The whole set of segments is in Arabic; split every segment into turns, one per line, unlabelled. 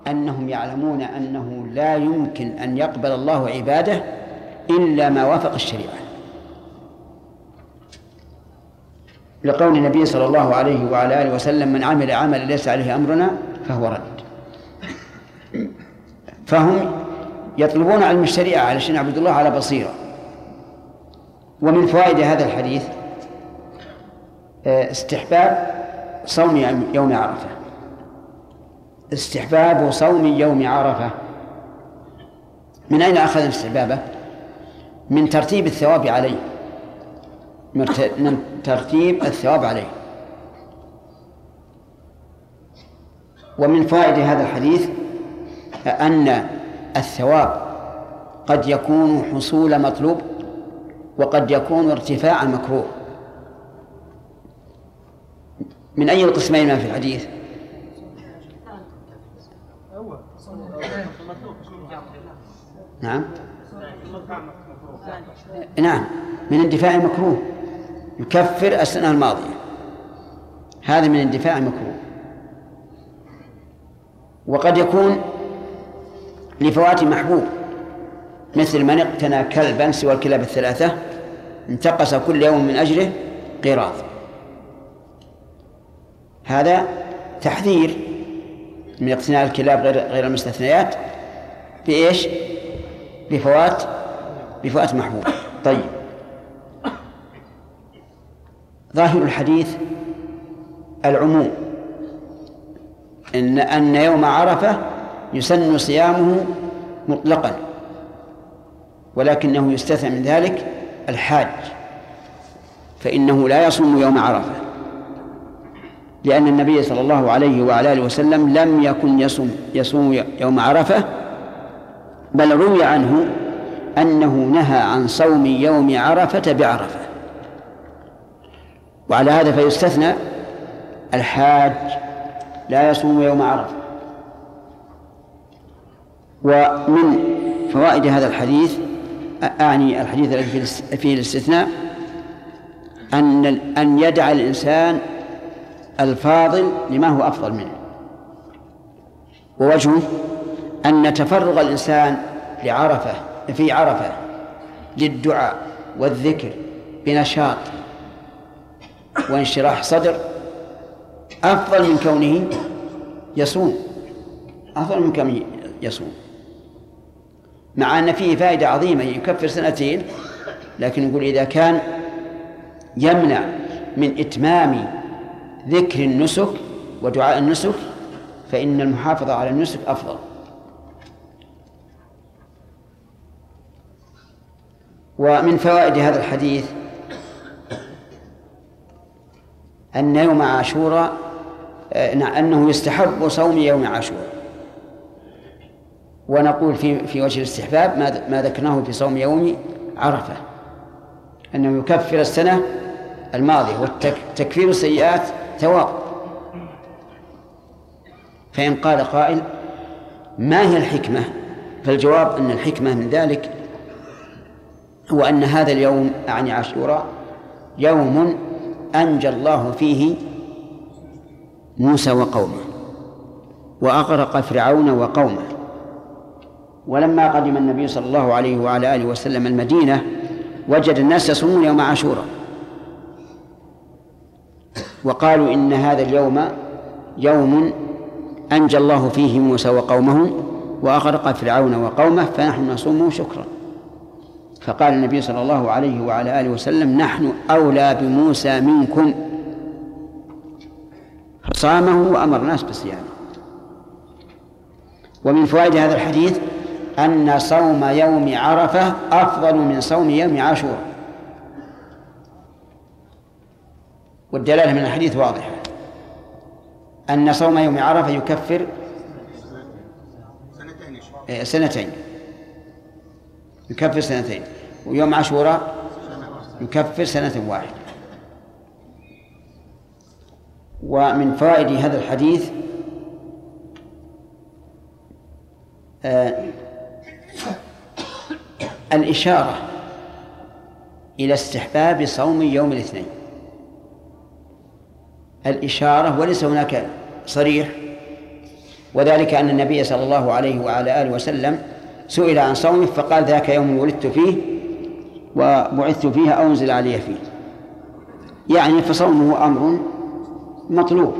أنهم يعلمون أنه لا يمكن أن يقبل الله عباده إلا ما وافق الشريعة، لقول النبي صلى الله عليه وعلى آله وسلم: من عمل عملا ليس عليه أمرنا فهو رد. فهم يطلبون علم الشريعة علشان يعبد الله على بصيرة. ومن فوائد هذا الحديث استحباب صوم يوم عرفة. استحباب صوم يوم عرفة. من أين أخذ استحبابه؟ من ترتيب الثواب عليه، من ترتيب الثواب عليه. ومن فوائد هذا الحديث أن الثواب قد يكون حصول مطلوب وقد يكون ارتفاع مكروه. من أي القسمين ما في الحديث؟ نعم نعم، من اندفاع مكروه يكفر السنة الماضية، هذا من اندفاع مكروه. وقد يكون لفوات محبوب، مثل من اقتنى كلبا سوى الكلاب الثلاثة انتقص كل يوم من أجره قيراط، هذا تحذير من اقتناء الكلاب غير المستثنيات بإيش؟ بفوات محبوب. طيب، ظاهر الحديث العموم، أن يوم عرفة يسن صيامه مطلقا، ولكنه يستثنى من ذلك الحاج، فإنه لا يصوم يوم عرفة، لأن النبي صلى الله عليه وعلى آله وسلم لم يكن يصوم يوم عرفة، بل روي عنه أنه نهى عن صوم يوم عرفة بعرفة. وعلى هذا فيستثنى الحاج لا يصوم يوم عرفة. ومن فوائد هذا الحديث، أعني الحديث الذي فيه الاستثناء، أن يدع الإنسان الفاضل لما هو أفضل منه. ووجهه أن تفرغ الإنسان في عرفة للدعاء والذكر بنشاط وانشراح صدر أفضل من كونه يصوم، أفضل من كونه يصوم، مع أن فيه فائدة عظيمة يكفر سنتين، لكن نقول إذا كان يمنع من إتمام ذكر النسك ودعاء النسك فإن المحافظة على النسك أفضل. ومن فوائد هذا الحديث أن يوم عاشوراء أنه يستحب صوم يوم عاشوراء. ونقول في وجه الاستحباب ما ذكرناه في صوم يوم عرفة، أنه يكفر السنة الماضية، والتكفير السيئات ثواب. فإن قال قائل: ما هي الحكمة؟ فالجواب أن الحكمة من ذلك هو أن هذا اليوم، أعني عاشوراء، يوم أنجى الله فيه موسى وقومه وأغرق فرعون وقومه. ولما قدم النبي صلى الله عليه وعلى آله وسلم المدينة وجد الناس يصومون يوم عاشوراء، وقالوا إن هذا اليوم يوم أنجى الله فيه موسى وقومه وأغرق فرعون وقومه فنحن نصومه شكرا. فقال النبي صلى الله عليه وعلى آله وسلم: نحن أولى بموسى منكم، فصامه وأمر الناس بصيامه. ومن فوائد هذا الحديث أن صوم يوم عرفة أفضل من صوم يوم عاشوراء، والدلالة من الحديث واضحة، أن صوم يوم عرفة يكفر سنتين، يكفر سنتين، ويوم عاشوراء يكفر سنة واحدة. ومن فوائد هذا الحديث الإشارة إلى استحباب صوم يوم الاثنين، الإشارة، وليس هناك صريح وذلك أن النبي صلى الله عليه وعلى آله وسلم سئل عن صومه فقال: ذاك يوم ولدت فيه وبعثت فيه أو أنزل علي فيه. يعني فصومه أمر مطلوب،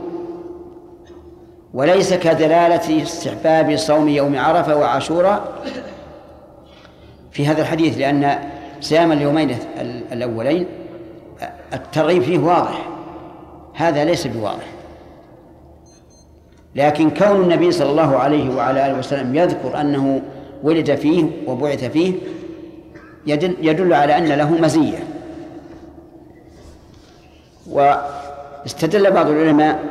وليس كدلالة استحباب صوم يوم عرفة وعاشوراء في هذا الحديث، لأن صيام اليومين الأولين الترغيب فيه واضح، هذا ليس بواضح. لكن كون النبي صلى الله عليه وعلى آله وسلم يذكر أنه ولد فيه وبعث فيه يدل على أن له مزية. واستدل بعض العلماء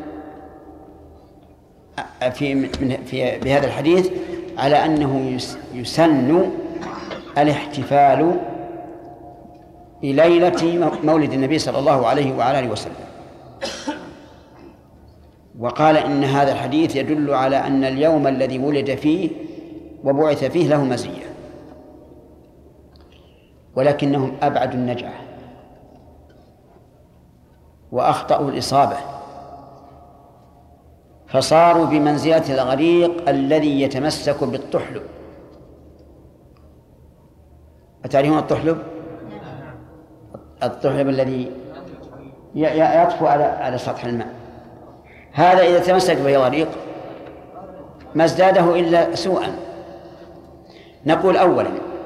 بهذا الحديث على أنه يسن الاحتفال بليلة مولد النبي صلى الله عليه وعلى آله وسلم، وقال إن هذا الحديث يدل على أن اليوم الذي ولد فيه وبعث فيه له مزية، ولكنهم أبعدوا النجعة وأخطأوا الإصابة، فصاروا بمنزلة الغريق الذي يتمسك بالطحلب. أتعرفون الطحلب؟ الطحلب الذي يطفو على سطح الماء، هذا إذا تمسك به غريق ما ازداده إلا سوءا. نقول أولا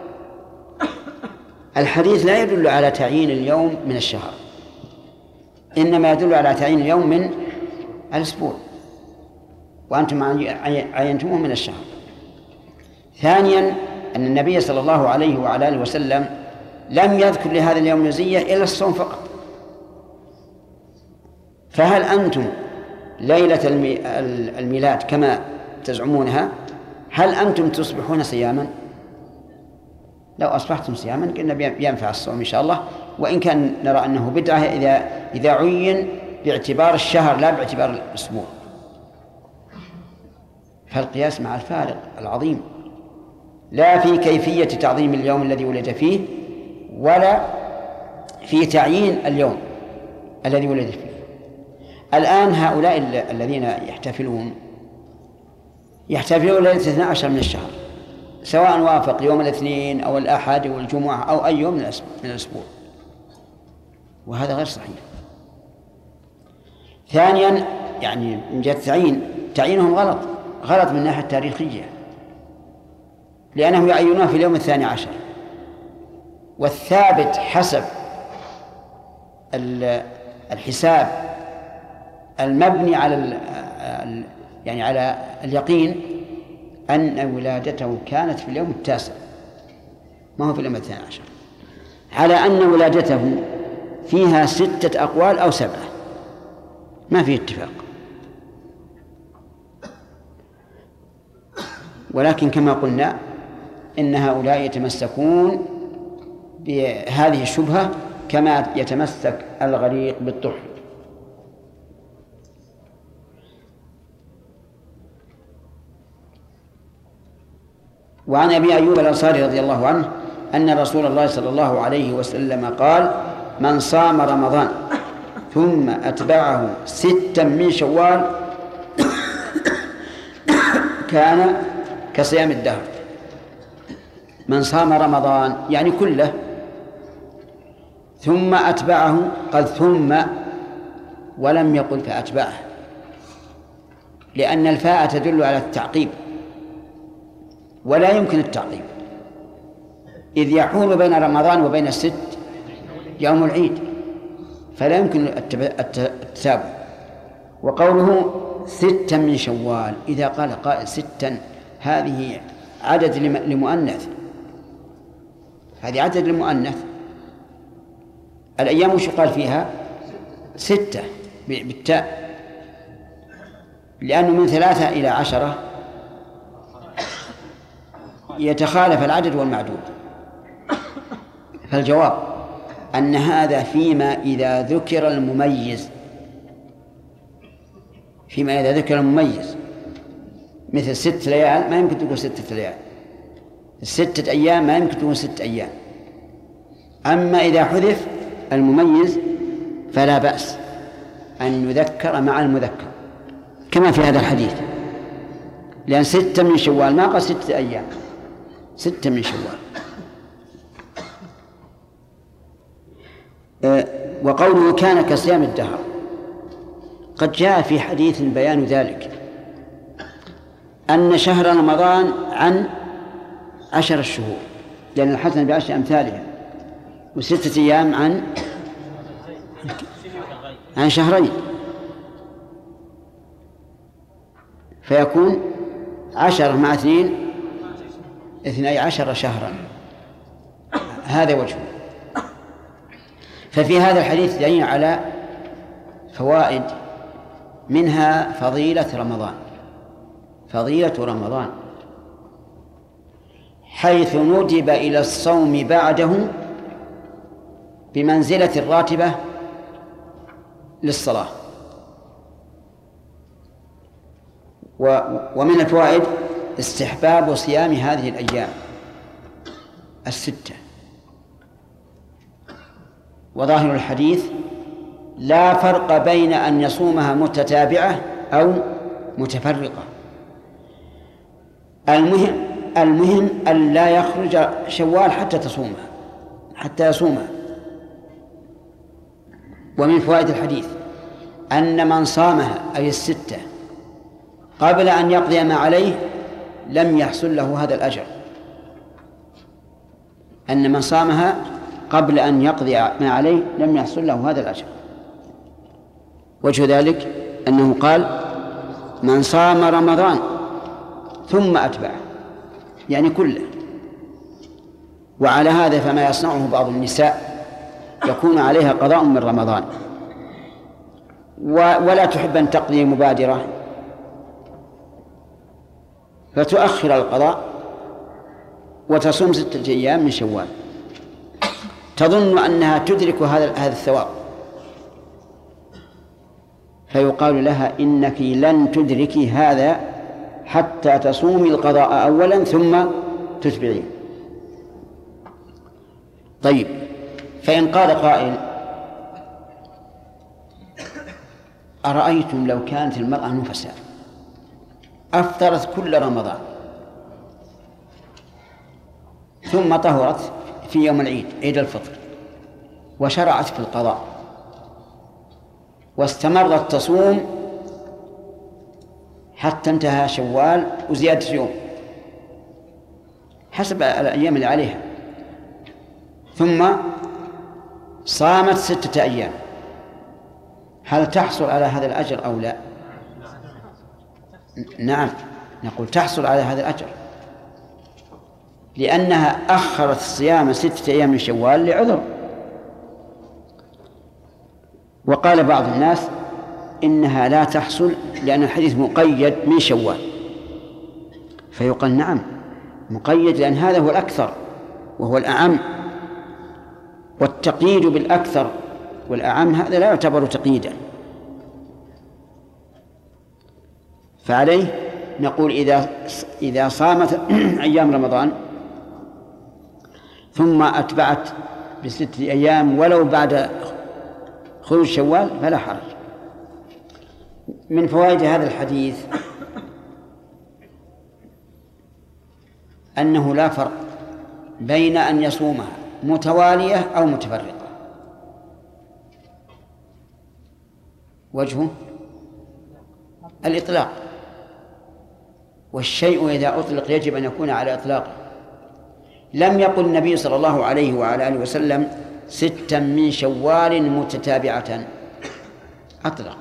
الحديث لا يدل على تعيين اليوم من الشهر، إنما يدل على تعيين اليوم من الأسبوع، وأنتم عينتموه من الشهر. ثانيا أن النبي صلى الله عليه وعلى آله وسلم لم يذكر لهذا اليوم مزية إلا الصوم فقط. فهل أنتم ليلة الميلاد كما تزعمونها هل أنتم تصبحون صياما؟ لو أصبحتم صياما قلنا ينفع الصوم إن شاء الله، وإن كان نرى أنه بدعة إذا عين باعتبار الشهر لا باعتبار الأسبوع. فالقياس مع الفارق العظيم لا في كيفية تعظيم اليوم الذي ولد فيه ولا في تعيين اليوم الذي ولد فيه. الآن هؤلاء الذين يحتفلون ليلة 12 من الشهر، سواء وافق يوم الاثنين أو الأحد أو الجمعة أو أي يوم من الأسبوع، وهذا غير صحيح. ثانيا يعني من جهة تعيينهم غلط من الناحية التاريخية، لأنهم يعينون في اليوم 12، والثابت حسب الحساب المبني على اليقين أن ولادته كانت في اليوم 9، ما هو في اليوم 12، على أن ولادته فيها 6 أقوال أو 7، ما فيه اتفاق. ولكن كما قلنا إن هؤلاء يتمسكون بهذه الشبهة كما يتمسك الغريق بالطحل. وعن أبي أيوب الأنصاري رضي الله عنه أن رسول الله صلى الله عليه وسلم قال: من صام رمضان ثم أتبعه 6 من شوال كان كصيام الدهر. من صام رمضان يعني كله، ثم أتبعه، قال ثم ولم يقل فأتبعه، لأن الفاء تدل على التعقيب ولا يمكن التعقيب، إذ يحول بين رمضان وبين 6 يوم العيد، فلا يمكن التتابع. وقوله 6 من شوال، إذا قال قائل 6 هذه عدد لمؤنث، هذه عدد لمؤنث. الأيام وش قال فيها؟ 6 بالتاء، لأنه من 3 إلى 10 يتخالف العدد والمعدود. فالجواب أن هذا فيما إذا ذكر المميز، مثل 6 ليال ما يمكن تقول 6 ليال، 6 أيام ما يمكن تقول 6 أيام. أما إذا حذف المميز فلا بأس أن يذكر مع المذكر كما في هذا الحديث. لأن 6 من شوال ما قال 6 أيام، 6 من شوال. وقوله كان كصيام الدهر قد جاء في حديث بيان ذلك، أن شهر رمضان عن 10 الشهور، لأن الحسنة ب10 أمثالها، و6 أيام عن شهرين، فيكون 10 مع 2 12 شهرا. هذا وجهه. ففي هذا الحديث دليل على فوائد، منها فضيلة رمضان، فضيلة رمضان، حيث ندب إلى الصوم بعده بمنزلة الراتبة للصلاة. ومن الفوائد استحباب صيام هذه الأيام 6. وظاهر الحديث لا فرق بين أن يصومها متتابعة أو متفرقة، المهم أن لا يخرج شوال حتى يصومها. ومن فوائد الحديث أن من صامها أي 6 قبل أن يقضي ما عليه لم يحصل له هذا الأجر، أن من صامها قبل أن يقضي ما عليه لم يحصل له هذا الأجر. وجه ذلك أنه قال من صام رمضان ثم أتبعه، يعني كله. وعلى هذا فما يصنعه بعض النساء يكون عليها قضاء من رمضان ولا تحب أن تقضي مبادرة، فتؤخر القضاء وتصوم 6 أيام من شوال، تظن أنها تدرك هذا الثواب، فيقال لها إنك لن تدركي هذا حتى تصومي القضاء أولا ثم تتبعين. طيب، فإن قال قائل أرأيتم لو كانت المرأة نفساء أفطرت كل رمضان ثم طهرت في يوم العيد، عيد الفطر، وشرعت في القضاء واستمرت تصوم حتى انتهى شوال وزيادة يوم حسب الأيام اللي عليها، ثم صامت 6 أيام، هل تحصل على هذا الأجر أو لا؟ نعم، نقول تحصل على هذا الأجر، لأنها أخرت الصيام 6 أيام من شوال لعذر. وقال بعض الناس إنها لا تحصل لأن الحديث مقيد من شوال، فيقال نعم مقيد لأن هذا هو الأكثر وهو الأعم، والتقييد بالأكثر والأعم هذا لا يعتبر تقييدا. فعليه نقول إذا صامت أيام رمضان ثم أتبعت ب6 أيام ولو بعد خروج شوال فلا حرج. من فوائد هذا الحديث أنه لا فرق بين أن يصومها متوالية أو متفرقة. وجهه الإطلاق، والشيء إذا أطلق يجب أن يكون على إطلاقه. لم يقل النبي صلى الله عليه وعلى آله وسلم 6 من شوال متتابعة، أطلق.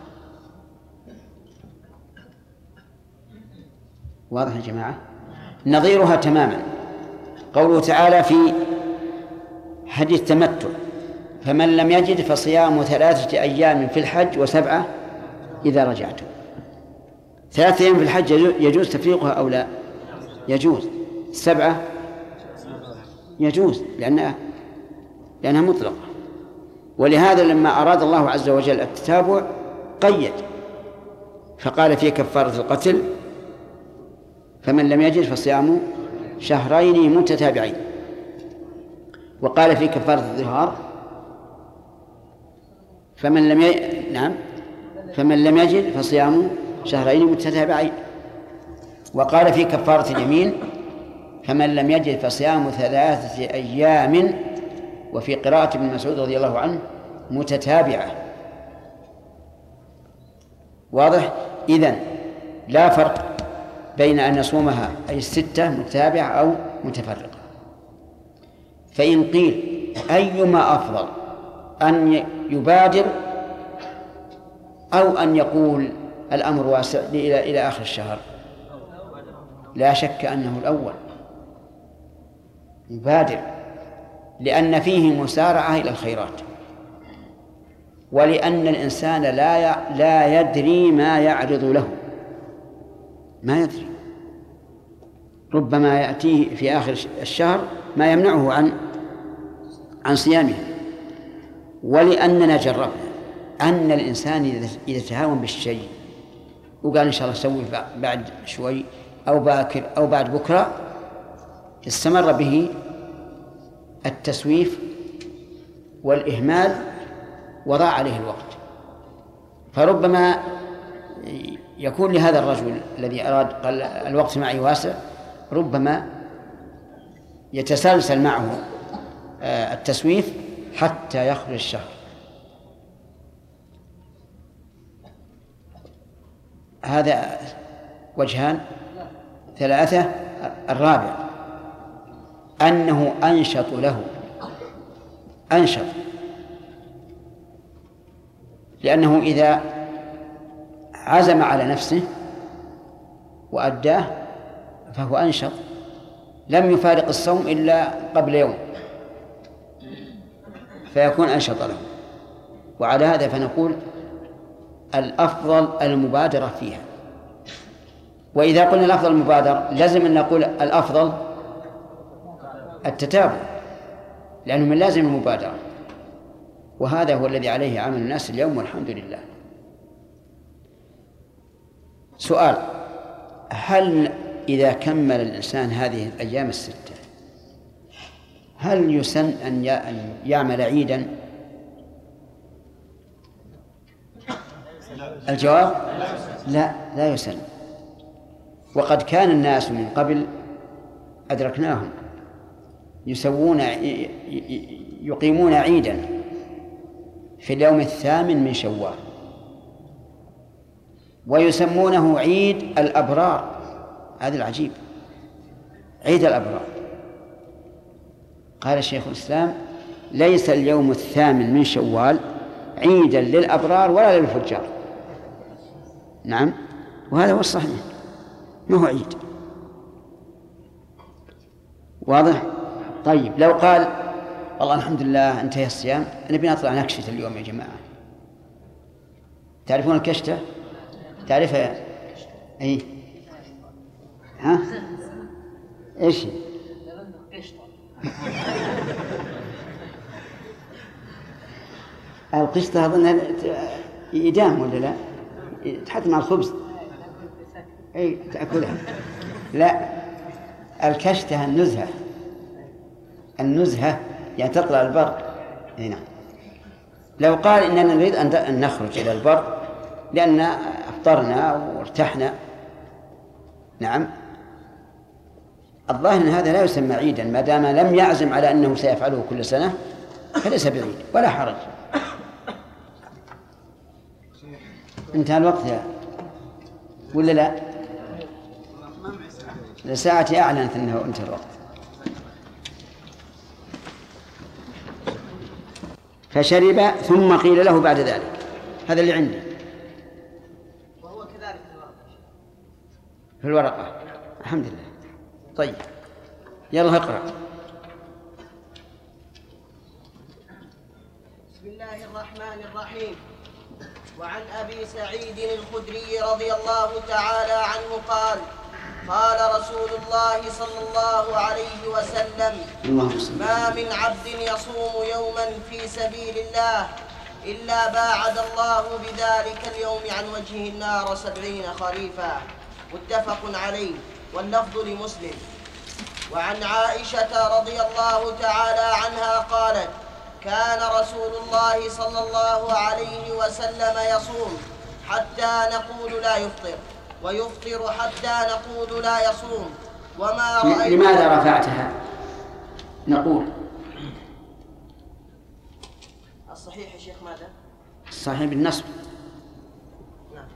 واضح يا جماعة؟ نظيرها تماما قوله تعالى في حديث تمتع: فمن لم يجد فصيام 3 أيام في الحج و7 إذا رجعتم. 3 أيام في الحج يجوز تفريقها أو لا؟ يجوز. 7 يجوز لأنها مطلقة. ولهذا لما أراد الله عز وجل التتابع قيد، فقال في كفارة القتل: فمن لم يجد فصيام 2 شهرين متتابعين. وقال في كفارة الظهار: فمن لم يجد فصيام 2 شهرين متتابعين. وقال في كفارة اليمين: فمن لم يجد فصيام 3 أيام، وفي قراءة ابن مسعود رضي الله عنه: متتابعة. واضح؟ إذن لا فرق بين أن يصومها أي 6 متتابعة أو متفرقة. فإن قيل أيما أفضل، أن يبادر أو أن يقول الأمر واسع إلى آخر الشهر؟ لا شك أنه الأول، يبادر، لأن فيه مسارعة إلى الخيرات، ولأن الإنسان لا يدري ما يعرض له، ما يدري، ربما يأتيه في آخر الشهر ما يمنعه عن صيامه. ولأننا جربنا أن الإنسان إذا تهاون بالشيء وقال إن شاء الله سوي بعد شوي أو باكر أو بعد بكرة، استمر به التسويف والإهمال وضاع عليه الوقت. فربما يكون لهذا الرجل الذي أراد قال الوقت معي واسع، ربما يتسلسل معه التسويف حتى يخرج الشهر. هذا وجهان 3. الرابع أنه أنشط له، أنشط، لأنه إذا عزم على نفسه وأداه فهو أنشط، لم يفارق الصوم إلا قبل يوم، فيكون أنشط له. وعلى هذا فنقول الأفضل المبادرة فيها. وإذا قلنا الأفضل المبادرة لازم أن نقول الأفضل التتابع، لأنه من لازم المبادرة، وهذا هو الذي عليه عمل الناس اليوم والحمد لله. سؤال: هل إذا كمل الإنسان هذه الأيام 6 هل يسن أن يعمل عيدا؟ الجواب: لا يسن. وقد كان الناس من قبل أدركناهم يقيمون عيدا في اليوم 8 من شوال، ويسمونه عيد الأبرار. هذا العجيب، عيد الأبرار. قال الشيخ الإسلام: ليس اليوم 8 من شوال عيدا للأبرار ولا للفجار. نعم، وهذا هو الصحيح، ما هو عيد. واضح؟ طيب، لو قال والله الحمد لله انتهى الصيام، نبي نطلع نكشت اليوم يا جماعة. تعرفون الكشتة؟ تعرفها؟ أي ها؟ إيش؟ القشطة أظن إدام ولا لا؟ تحط مع الخبز، أي تأكلها. لا، الكشتة النزهة يعني تطلع البر هنا. لو قال إننا نريد أن نخرج إلى البر لأن أفطرنا وارتحنا، نعم، الظاهر أن هذا لا يسمى عيدا ما دام لم يعزم على أنه سيفعله كل سنة، فليس بعيد ولا حرج. انتهى الوقت يا ولا لا؟ لساعتي أعلنت أنه انتهى الوقت. فشرب ثم قيل له بعد ذلك. هذا اللي عندي.
وهو كذلك
في الورقة. الحمد لله. طيب، يلا اقرأ.
بسم الله الرحمن الرحيم. وعن أبي سعيد الخدري رضي الله تعالى عنه قال: قال رسول الله صلى الله عليه وسلم: ما من عبد يصوم يوما في سبيل الله إلا باعد الله بذلك اليوم عن وجهه النار 70 خريفا. متفق عليه، واللفظ لمسلم. وعن عائشة رضي الله تعالى عنها قالت: كان رسول الله صلى الله عليه وسلم يصوم حتى نقول لا يفطر، ويفطر حتى نقول لا يصوم. وما رأيت.
لماذا رفعتها؟ نقول
الصحيح يا شيخ ماذا؟
الصحيح بالنصب.
نعم.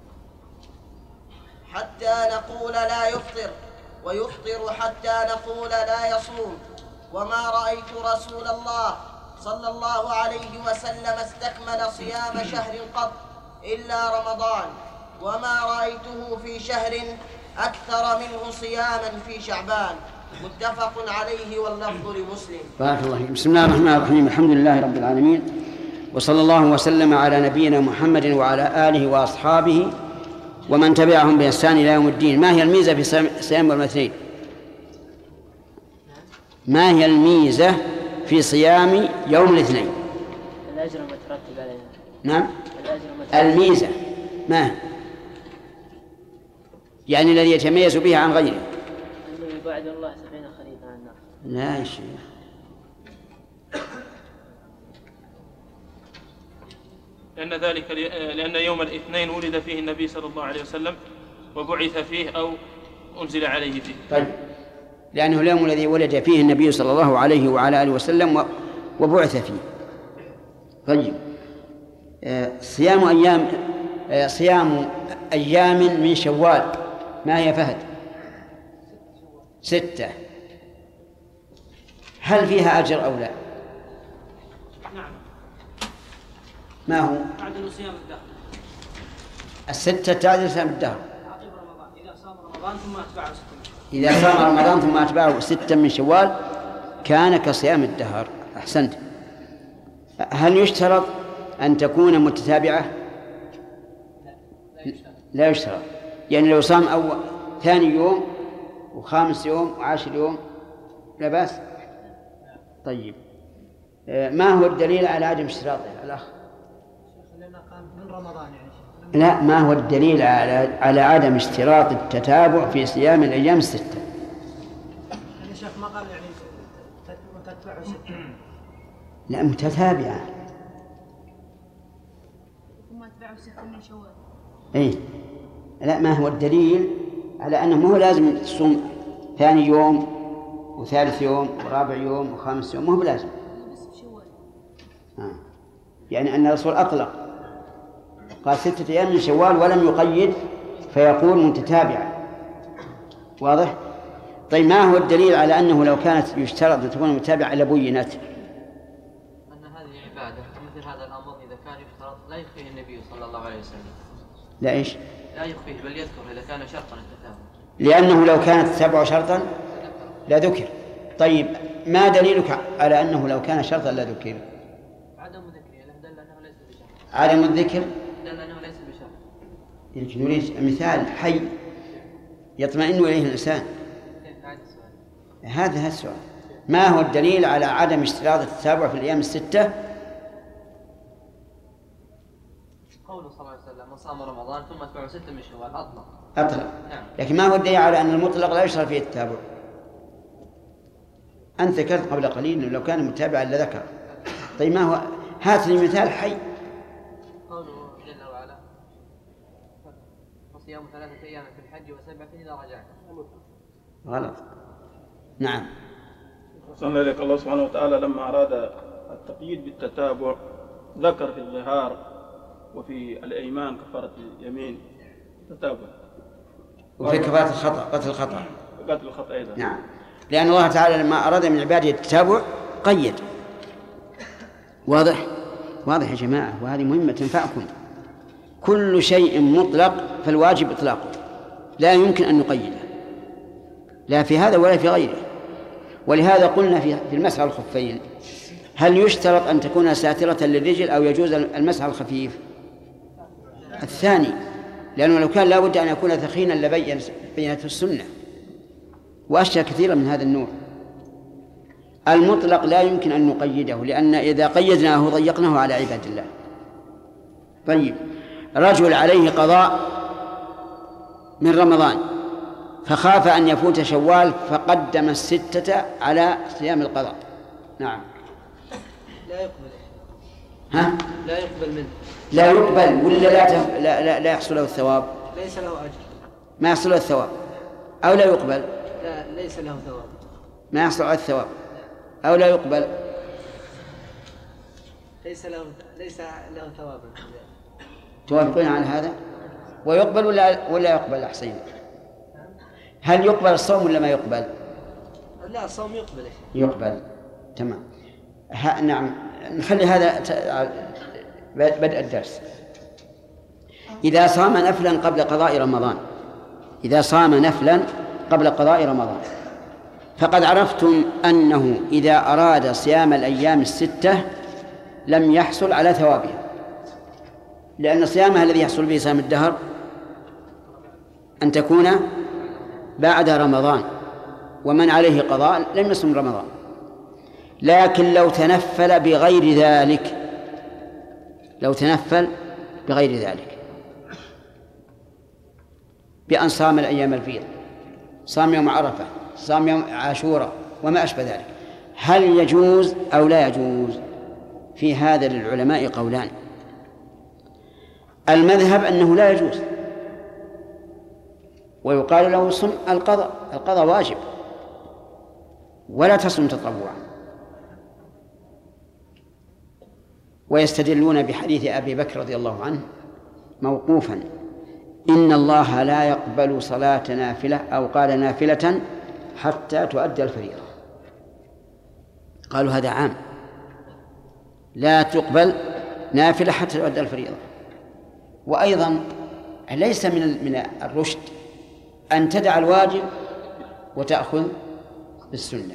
حتى نقول لا يفطر ويفطر حتى نقول لا يصوم. وما رأيت رسول الله صلى الله عليه وسلم استكمل صيام شهر قط إلا رمضان، وما رأيته في شهر أكثر منه صياما في شعبان. متفق عليه واللفظ لمسلم.
بارك الله فيك. بسم الله الرحمن الرحيم. الحمد لله رب العالمين، وصلى الله وسلم على نبينا محمد وعلى آله وأصحابه ومن تبعهم بإحسان إلى يوم الدين. ما هي الميزة في صيام يوم الاثنين؟ ما هي الميزة في صيام يوم الاثنين؟
الأجر المترتب عليه.
نعم، الميزة ما يعني الذي يتميز به عن غيره؟
أنه يبعد الله 70 خريفا عن النار.
لا يا شيخ،
لأن يوم الاثنين ولد فيه النبي صلى الله عليه وسلم وبعث فيه أو أنزل عليه فيه.
طيب، لأنه اليوم الذي ولد فيه النبي صلى الله عليه وعلى آله وسلم وبعث فيه. طيب، صيام أيام من شوال ما هي فهد؟ 6. هل فيها أجر أو لا؟
نعم.
ما هو؟
تعدل صيام الدهر.
6 تعدل صيام الدهر.
عقب رمضان إذا صام رمضان ثم أتبعه 6.
إذا صام رمضان ثم أتبعه 6 من شوال كان كصيام الدهر. أحسنت. هل يشترط أن تكون متتابعة؟ لا يشترط. يعني لو صام ثاني يوم وخامس يوم وعاشر يوم لا بأس. طيب، ما هو الدليل على عدم اشتراطه الأخ؟
لأنه قام من رمضان يعني.
لا، ما هو الدليل على عدم اشتراط التتابع في صيام الأيام 6؟
يعني شيخ ما قال يعني تتبعه 6.
لا، متتابعة.
ثم أتبعه 6 من شوال.
إيه، لا، ما هو الدليل على أنه مو لازم تصوم ثاني يوم وثالث يوم ورابع يوم وخامس يوم، مو بلازم.
بس بشوال.
يعني أن الرسول أطلق، قال 6 أيام من شوال ولم يقيد فيقول متتابعة. واضح؟ طيب، ما هو الدليل على أنه لو كانت يشترط أن تكون متتابعة لبينت؟
أن هذه عبادة، مثل هذا الأمر إذا كان يشترط لا يخفيه النبي صلى الله عليه وسلم.
لا إيش؟
لا يخفيه بل يذكر إذا كان شرطا التتابع.
لأنه لو كانت التتابع شرطا لا ذكر. طيب، ما دليلك على أنه لو كان شرطا لا ذكر؟
عدم ذكره دل أنه ليس بشرط.
عدم الذكر
دل أنه ليس بشرط.
يمكن نريد مثال حي يطمئن إليه الإنسان. هذا السؤال. ما هو الدليل على عدم اشتراط التتابع في الأيام 6؟
قوله صلى الله عليه وسلم: من صام رمضان ثم أتبعه 6 من شوال.
أطلق.
نعم.
لكن ما هو الدليل على أن المطلق لا يشترط فيه التتابع؟ أنت ذكرت قبل قليل أنه لو كان متابعا لذكر. طيب، ما هو؟ هات لي مثال حي.
قوله جل وعلا: وصيام 3 أيام في الحج و7 إذا رجعت.
غلط. نعم.
صلى إليك الله سبحانه وتعالى لما أراد التقييد بالتتابع ذكر في الظهار وفي الأيمان كفارة اليمين تتابع،
وفي كفارة الخطأ، قتل الخطأ.
قتل الخطأ أيضا.
نعم، لأن الله تعالى لما أراد من عباده التتابع قيد. واضح؟ واضح يا جماعة، وهذه مهمة تنفعكم. كل شيء مطلق فالواجب إطلاقه، لا يمكن أن نقيده، لا في هذا ولا في غيره. ولهذا قلنا في المسح على الخفين: هل يشترط أن تكون ساترة للرجل أو يجوز المسح على الخفيف؟ الثاني، لأنه لو كان لا بد أن يكون ثخينا لبينت السنة، وأشياء كثيرة من هذا النوع. المطلق لا يمكن أن نقيده، لأن إذا قيدناه ضيقناه على عباد الله. طيب، رجل عليه قضاء من رمضان فخاف أن يفوت شوال فقدم 6 على صيام القضاء. نعم.
لا يقبل.
ها؟
لا يقبل منه.
لا يقبل ولا لا يحصل له الثواب؟
ليس له أجر.
ما يحصل الثواب أو لا يقبل؟
لا، ليس له ثواب.
ما يحصل على الثواب أو لا يقبل؟
ليس له ثواب.
توافقون على هذا؟ ويقبل ولا يقبل أحسن؟ هل يقبل الصوم ولا ما يقبل؟
لا، الصوم يقبل.
يقبل، تمام. نعم، نخلي هذا بدء الدرس. إذا صام نفلا قبل قضاء رمضان، إذا صام نفلا قبل قضاء رمضان، فقد عرفتم أنه إذا أراد صيام الأيام الستة لم يحصل على ثوابها، لأن صيامها الذي يحصل به صيام الدهر أن تكون بعد رمضان، ومن عليه قضاء لم يصم رمضان. لكن لو تنفل بغير ذلك، لو تنفل بغير ذلك بأن صام الأيام البيض، صام يوم عرفة، صام يوم عاشوراء وما أشبه ذلك، هل يجوز أو لا يجوز؟ في هذا للعلماء قولان. المذهب أنه لا يجوز، ويقال له صم القضاء واجب ولا تصم تطوعا. ويستدلون بحديث أبي بكر رضي الله عنه موقوفا: إن الله لا يقبل صلاة نافلة، أو قال نافلة، حتى تؤدى الفريضة. قالوا هذا عام، لا تقبل نافلة حتى تؤدى الفريضة. وأيضا ليس من الرشد أن تدع الواجب وتأخذ بالسنة.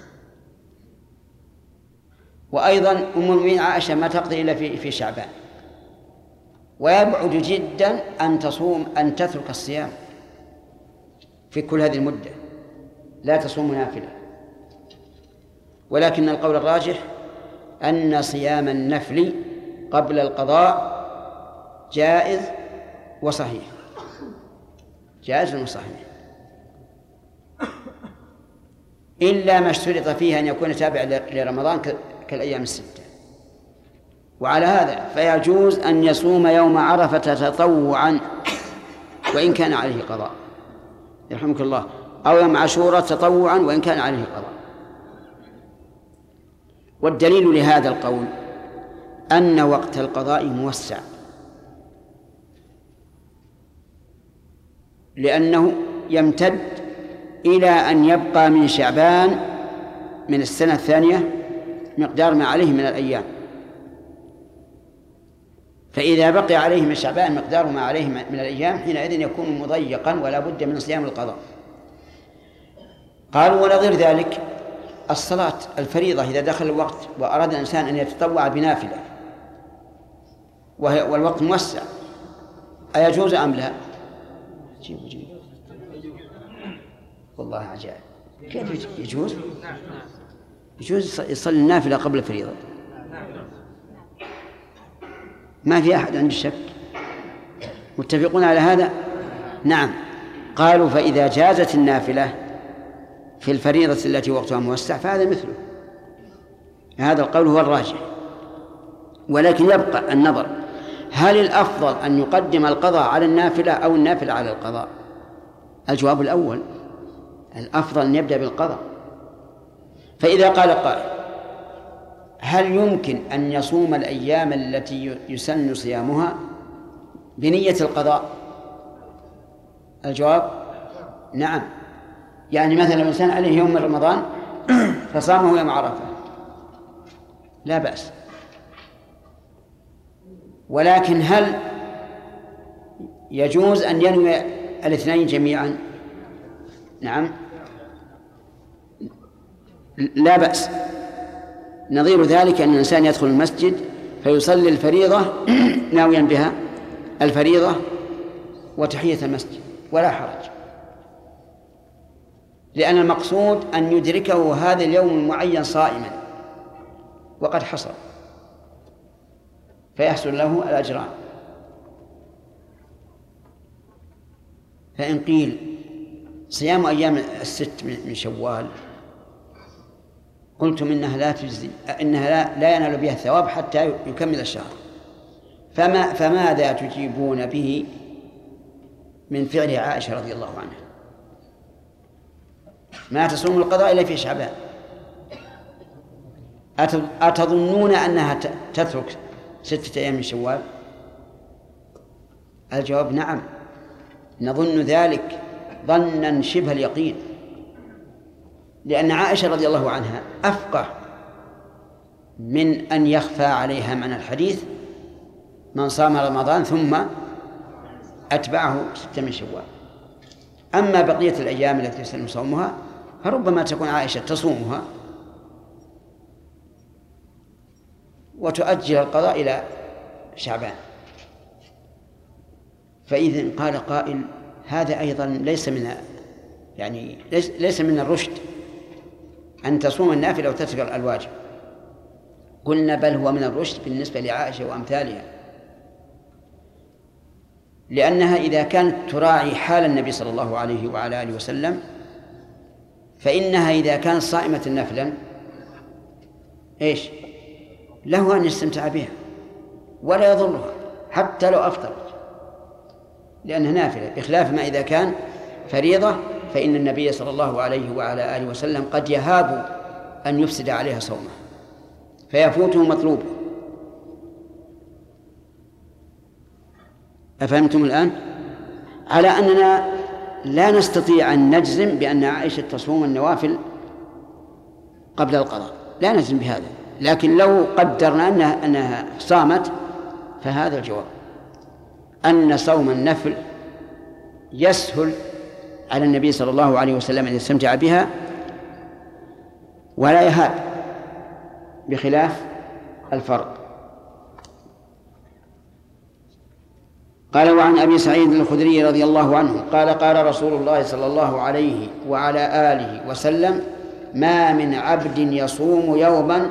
وأيضا أم المؤمنين عائشة ما تقضي إلا في شعبان، ويبعد جدا أن تترك الصيام في كل هذه المدة، لا تصوم نافلة. ولكن القول الراجح أن صيام النفل قبل القضاء جائز وصحيح، جائز وصحيح، إلا ما اشترط فيه أن يكون تابع لرمضان كالأيام الستة. وعلى هذا فيجوز أن يصوم يوم عرفة تطوعا وإن كان عليه قضاء، يرحمك الله، أو يوم عاشوراء تطوعا وإن كان عليه قضاء. والدليل لهذا القول أن وقت القضاء موسع، لأنه يمتد إلى أن يبقى من شعبان من السنة الثانية مقدار ما عليه من الأيام. فإذا بقي عليه من شعبان مقدار ما عليه من الأيام حينئذ يكون مضيقا ولا بد من صيام القضاء. قالوا ونظير ذلك الصلاة الفريضة إذا دخل الوقت وأراد الإنسان أن يتطوع بنافلة والوقت موسع، أيجوز أم لا؟ جيب. والله عجائب، كيف يجوز؟ يجوز يصلي النافلة قبل الفريضة، ما في أحد عنده شك. متفقون على هذا؟ نعم. قالوا فإذا جازت النافلة في الفريضة التي وقتها موسع فهذا مثله. هذا القول هو الراجح. ولكن يبقى النظر، هل الأفضل أن يقدم القضاء على النافلة أو النافلة على القضاء؟ الجواب الأول، الأفضل أن يبدأ بالقضاء. فإذا قال قائل هل يمكن أن يصوم الأيام التي يسن صيامها بنية القضاء؟ الجواب نعم. يعني مثلا الإنسان عليه يوم من رمضان فصامه يوم عرفة لا بأس. ولكن هل يجوز أن ينوي الاثنين جميعا؟ نعم لا بأس. نظير ذلك أن الإنسان يدخل المسجد فيصلي الفريضة ناويا بها الفريضة وتحية المسجد ولا حرج، لأن المقصود أن يدركه هذا اليوم المعين صائما وقد حصل فيحصل له الأجران. فإن قيل صيام أيام الست من شوال قلتم إنها لا تجزي، إنها لا ينال بها الثواب حتى يكمل الشهر، فماذا تجيبون به من فعل عائشة رضي الله عنها، ما تصوم القضاء إلا في شعبان. أتظنون أنها تترك 6 أيام من شوال؟ الجواب نعم، نظن ذلك ظنا شبه اليقين، لأن عائشة رضي الله عنها أفقه من أن يخفى عليها معنى الحديث من صام رمضان ثم أتبعه 6 من شوال. أما بقية الأيام التي يسلم صومها فربما تكون عائشة تصومها وتؤجل القضاء إلى شعبان. فإذا قال قائل هذا أيضا ليس من الرشد أن تصوم النافلة وتترك الواجب. قلنا بل هو من الرشد بالنسبة لعائشة وأمثالها، لأنها إذا كانت تراعي حال النبي صلى الله عليه وعلى آله وسلم فإنها إذا كانت صائمة نفلا له أن يستمتع بها ولا يضرها حتى لو أفطرت، لأنها نافلة، بخلاف ما إذا كان فريضة فإن النبي صلى الله عليه وعلى آله وسلم قد يهاب أن يفسد عليها صومه فيفوته مطلوب. أفهمتم الآن؟ على أننا لا نستطيع أن نجزم بأن عائشة تصوم النوافل قبل القضاء، لا نجزم بهذا، لكن لو قدرنا أنها صامت فهذا الجواب، أن صوم النفل يسهل على النبي صلى الله عليه وسلم أن يستمتع بها ولا يهاب، بخلاف الفرض. قال وعن أبي سعيد الخدري رضي الله عنه قال قال رسول الله صلى الله عليه وعلى آله وسلم ما من عبد يصوم يوما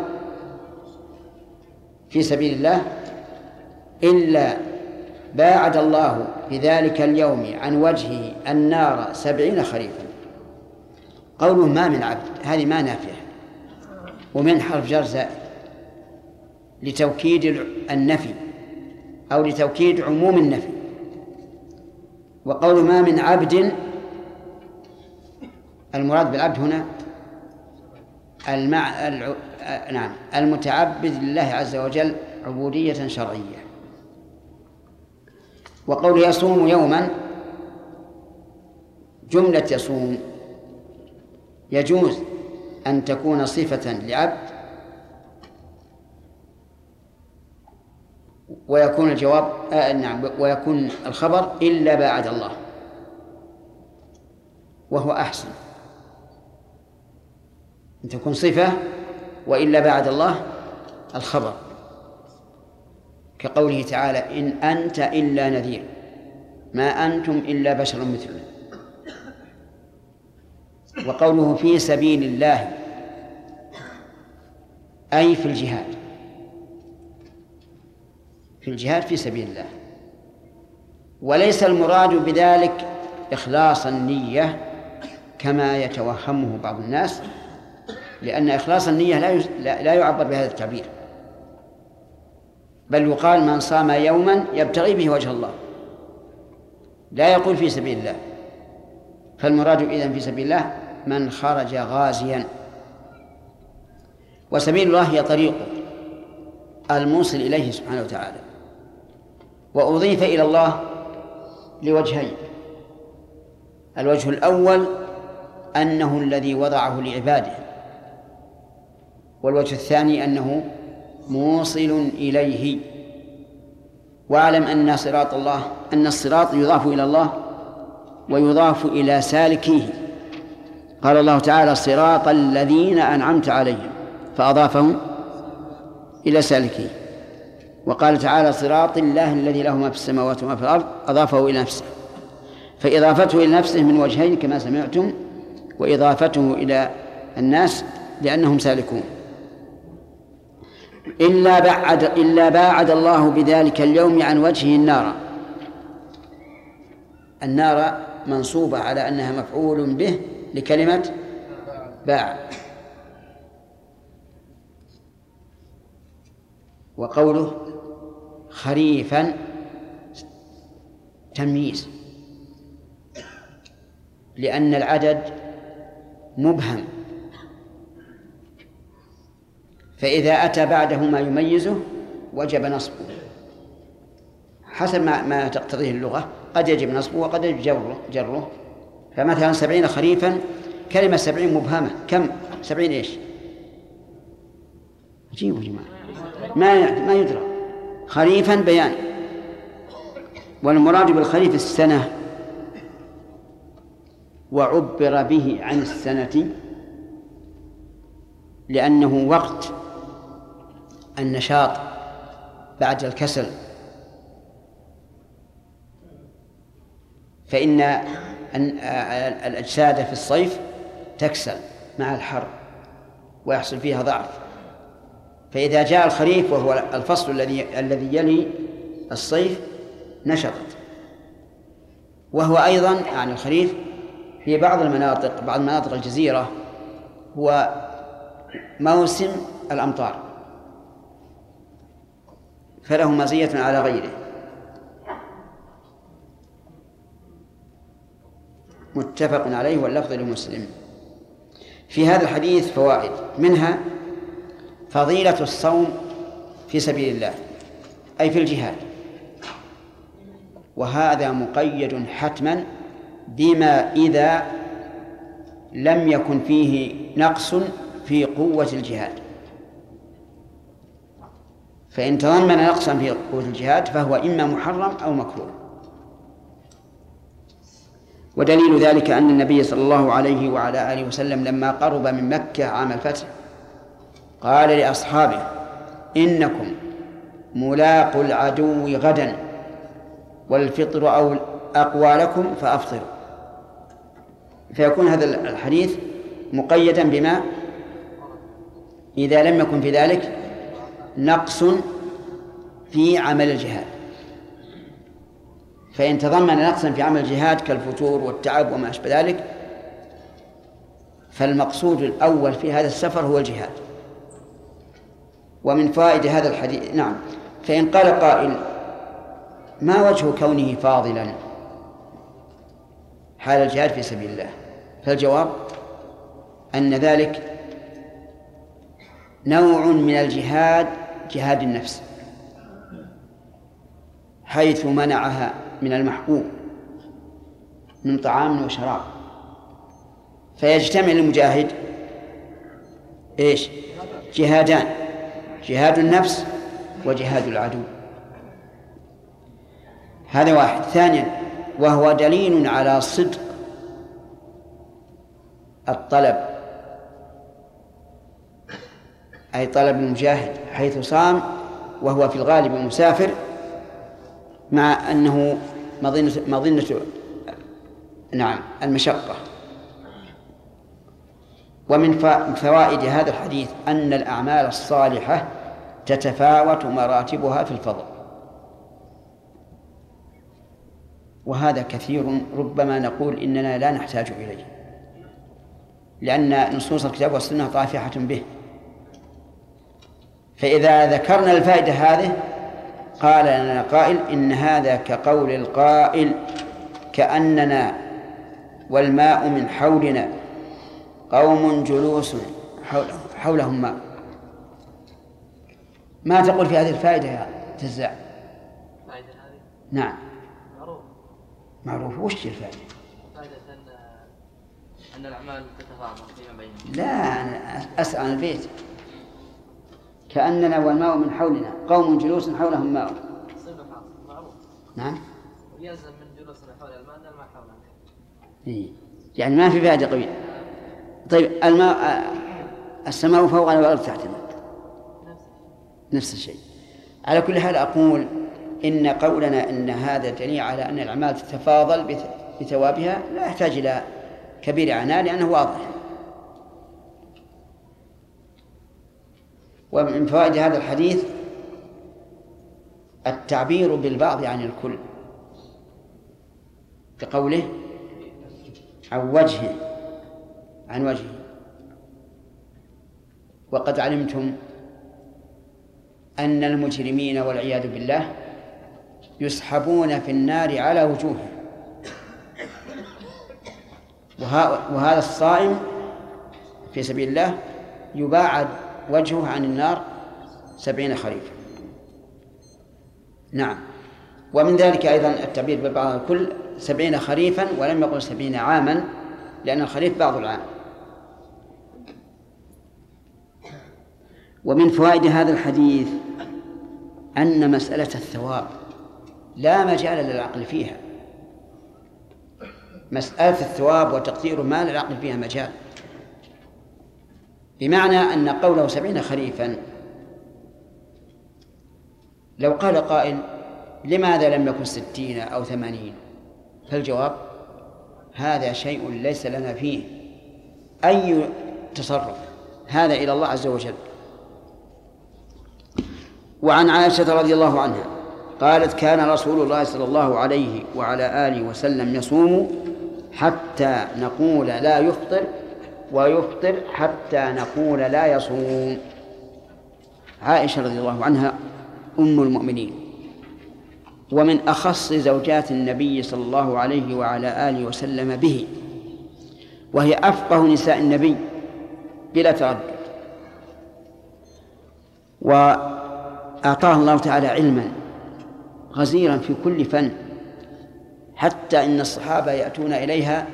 في سبيل الله إلا باعد الله بذلك اليوم عن وجهه النار 70 خريفا. قوله ما من عبد هذه ما نافية، ومن حرف جر زائد لتوكيد النفي أو لتوكيد عموم النفي. وقول ما من عبد المراد بالعبد هنا المتعبد لله عز وجل عبودية شرعية. وقول يصوم يوما جملة يصوم يجوز أن تكون صفة لعبد ويكون الجواب ويكون الخبر إلا باعد الله، وهو أحسن أن تكون صفة وإلا باعد الله الخبر، كقوله تعالى إن أنت إلا نذير ما أنتم إلا بشر مثلنا. وقوله في سبيل الله أي في الجهاد، في الجهاد في سبيل الله، وليس المراد بذلك إخلاص النية كما يتوهمه بعض الناس، لأن إخلاص النية لا يعبر بهذا التعبير، بل يقال من صام يوما يبتغي به وجه الله، لا يقول في سبيل الله. فالمراد إذن في سبيل الله من خرج غازيا، وسبيل الله هي طريقه الموصل إليه سبحانه وتعالى، وأضيف إلى الله لوجهين: الوجه الأول أنه الذي وضعه لعباده، والوجه الثاني أنه موصل إليه. واعلم أن صراط الله أن الصراط يضاف إلى الله ويضاف إلى سالكيه. قال الله تعالى صراط الذين أنعمت عليهم فأضافهم إلى سالكيه، وقال تعالى صراط الله الذي له ما في السماوات وما في الأرض أضافه إلى نفسه، فإضافته إلى نفسه من وجهين كما سمعتم، وإضافته إلى الناس لأنهم سالكون. إلا باعد الله بذلك اليوم عن وجهه النار. النار منصوبة على أنها مفعول به لكلمة باع. وقوله خريفا تمييز، لأن العدد مبهم، فإذا أتى بعده ما يميزه وجب نصبه حسب ما تقتضيه اللغة، قد يجب نصبه وقد يجب جره. فمثلا 70 خريفا، كلمة 70 مبهمة، كم 70 إيش؟ جيبوا جماعة ما يدرى. خريفا بيان، والمراد بالخريف السنة، وعبر به عن السنة لأنه وقت النشاط بعد الكسل، فإن الأجساد في الصيف تكسل مع الحر ويحصل فيها ضعف، فإذا جاء الخريف وهو الفصل الذي يلي الصيف نشطت. وهو أيضا يعني الخريف في بعض مناطق الجزيرة هو موسم الأمطار، فله مزية على غيره. متفق عليه واللفظ لمسلم. في هذا الحديث فوائد، منها فضيلة الصوم في سبيل الله أي في الجهاد، وهذا مقيد حتما بما إذا لم يكن فيه نقص في قوة الجهاد، فإن تضمن نقصا في قوة الجهاد فهو إما محرم أو مكروه. ودليل ذلك أن النبي صلى الله عليه وعلى آله وسلم لما قرب من مكة عام الفتح قال لأصحابه: إنكم ملاقوا العدو غدا، والفطر أو أقوى لكم فأفطروا. فيكون هذا الحديث مقيدا بما إذا لم يكن في ذلك نقص في عمل الجهاد، فإن تضمن نقصا في عمل الجهاد كالفتور والتعب وما أشبه ذلك فالمقصود الأول في هذا السفر هو الجهاد. ومن فوائد هذا الحديث نعم، فإن قال قائل: ما وجه كونه فاضلا حال الجهاد في سبيل الله؟ فالجواب أن ذلك نوع من الجهاد، جهاد النفس، حيث منعها من المحبوب من طعام وشراب، فيجتمع المجاهد إيش؟ جهادان: جهاد النفس وجهاد العدو. هذا واحد. ثانيا، وهو دليل على صدق الطلب، أي طلب المجاهد، حيث صام وهو في الغالب مسافر، مع أنه مظنة نعم المشقة. ومن فوائد هذا الحديث أن الأعمال الصالحة تتفاوت مراتبها في الفضل، وهذا كثير ربما نقول إننا لا نحتاج إليه، لأن نصوص الكتاب والسنة طافحة به. فإذا ذكرنا الفائدة هذه قال لنا قائل: إن هذا كقول القائل: كأننا والماء من حولنا قوم جلوس حولهم ماء. ما تقول في هذه الفائدة يا تزاع؟ نعم معروف. وش الفائدة؟
فائدة أن الأعمال تتفاضل فيما بينهم.
لا، أنا أسأل عن البيت. كأننا والماء من حولنا قوم جلوس حولهم ماء.
معروف.
نعم.
ويلزم من جلوسنا حول الماء أن الماء حولنا.
إيه. يعني ما في فائدة قوية. طيب الماء، السماء فوقنا والأرض تحتنا، نفس الشيء. على كل حال أقول إن قولنا إن هذا دليل على أن الأعمال تتفاضل بثوابها لا يحتاج إلى كبير عناء، لأنه واضح. ومن فوائد هذا الحديث التعبير بالبعض عن الكل، كقوله عن وجهه. وقد علمتم أن المجرمين والعياذ بالله يسحبون في النار على وجوههم، وهذا الصائم في سبيل الله يباعد وجهه عن النار 70 خريفا. نعم. ومن ذلك أيضا التعبير ببعض الكل 70 خريفا، ولم يقل 70 عاما، لأن الخريف بعض العام. ومن فوائد هذا الحديث أن مسألة الثواب لا مجال للعقل فيها. مسألة الثواب وتقدير ما للعقل فيها مجال، بمعنى أن قوله 70 خريفا، لو قال قائل لماذا لم يكن 60 أو 80؟ فالجواب هذا شيء ليس لنا فيه أي تصرف، هذا إلى الله عز وجل. وعن عائشة رضي الله عنها قالت كان رسول الله صلى الله عليه وعلى آله وسلم يصوم حتى نقول لا يفطر، ويفطر حتى نقول لا يصوم. عائشة رضي الله عنها أم المؤمنين، ومن أخص زوجات النبي صلى الله عليه وعلى آله وسلم به، وهي أفقه نساء النبي بلا تردد، وأعطاها الله تعالى علما غزيرا في كل فن، حتى إن الصحابة يأتون إليها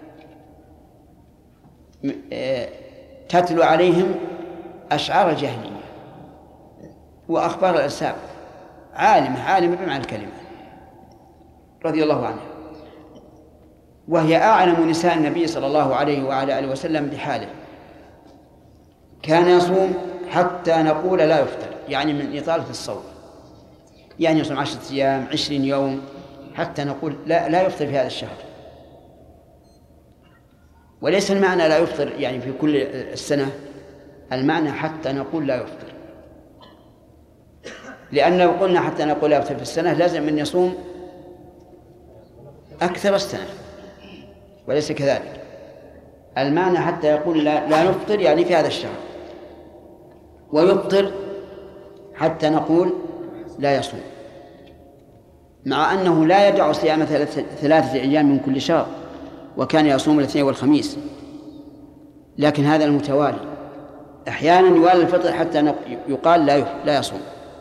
تتلو عليهم أشعار الجاهلية وأخبار الأنساب. عالمة بمعنى الكلمة رضي الله عنها، وهي أعلم نساء النبي صلى الله عليه وعلى آله وسلم بحاله. كان يصوم حتى نقول لا يفطر، يعني من إطالة الصوم، يعني يصوم 10 أيام 20 يوم حتى نقول لا يفطر في هذا الشهر. وليس المعنى لا يفطر يعني في كل السنة، المعنى حتى نقول لا يفطر، لأن لو قلنا حتى نقول لا يفطر في السنة لازم أن يصوم أكثر السنة، وليس كذلك. المعنى حتى يقول لا نفطر يعني في هذا الشهر، ويفطر حتى نقول لا يصوم، مع أنه لا يدع صيام 3 أيام من كل شهر، وكان يصوم الاثنين والخميس، لكن هذا المتوالي أحيانا يوالي الفطر حتى يقال لا يصوم.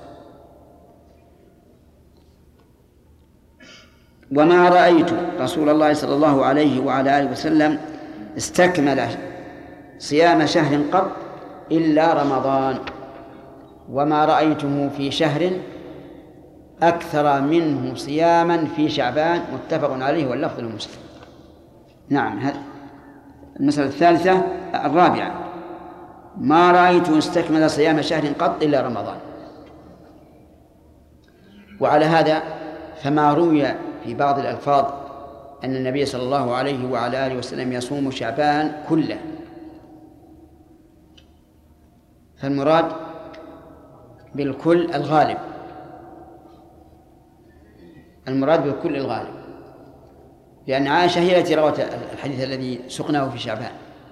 وما رأيت رسول الله صلى الله عليه وعلى آله وسلم استكمل صيام شهر قط إلا رمضان، وما رأيته في شهر أكثر منه صياما في شعبان، متفق عليه واللفظ لمسلم. نعم. هذه المسألة الرابعة، ما رأيته استكمل صيام شهر قط إلا رمضان. وعلى هذا فما روي في بعض الألفاظ أن النبي صلى الله عليه وعلى آله وسلم يصوم شعبان كله، فالمراد بالكل الغالب، المراد بالكل الغالب، لأن عائشة هي التي روت الحديث الذي سقناه في شعبان.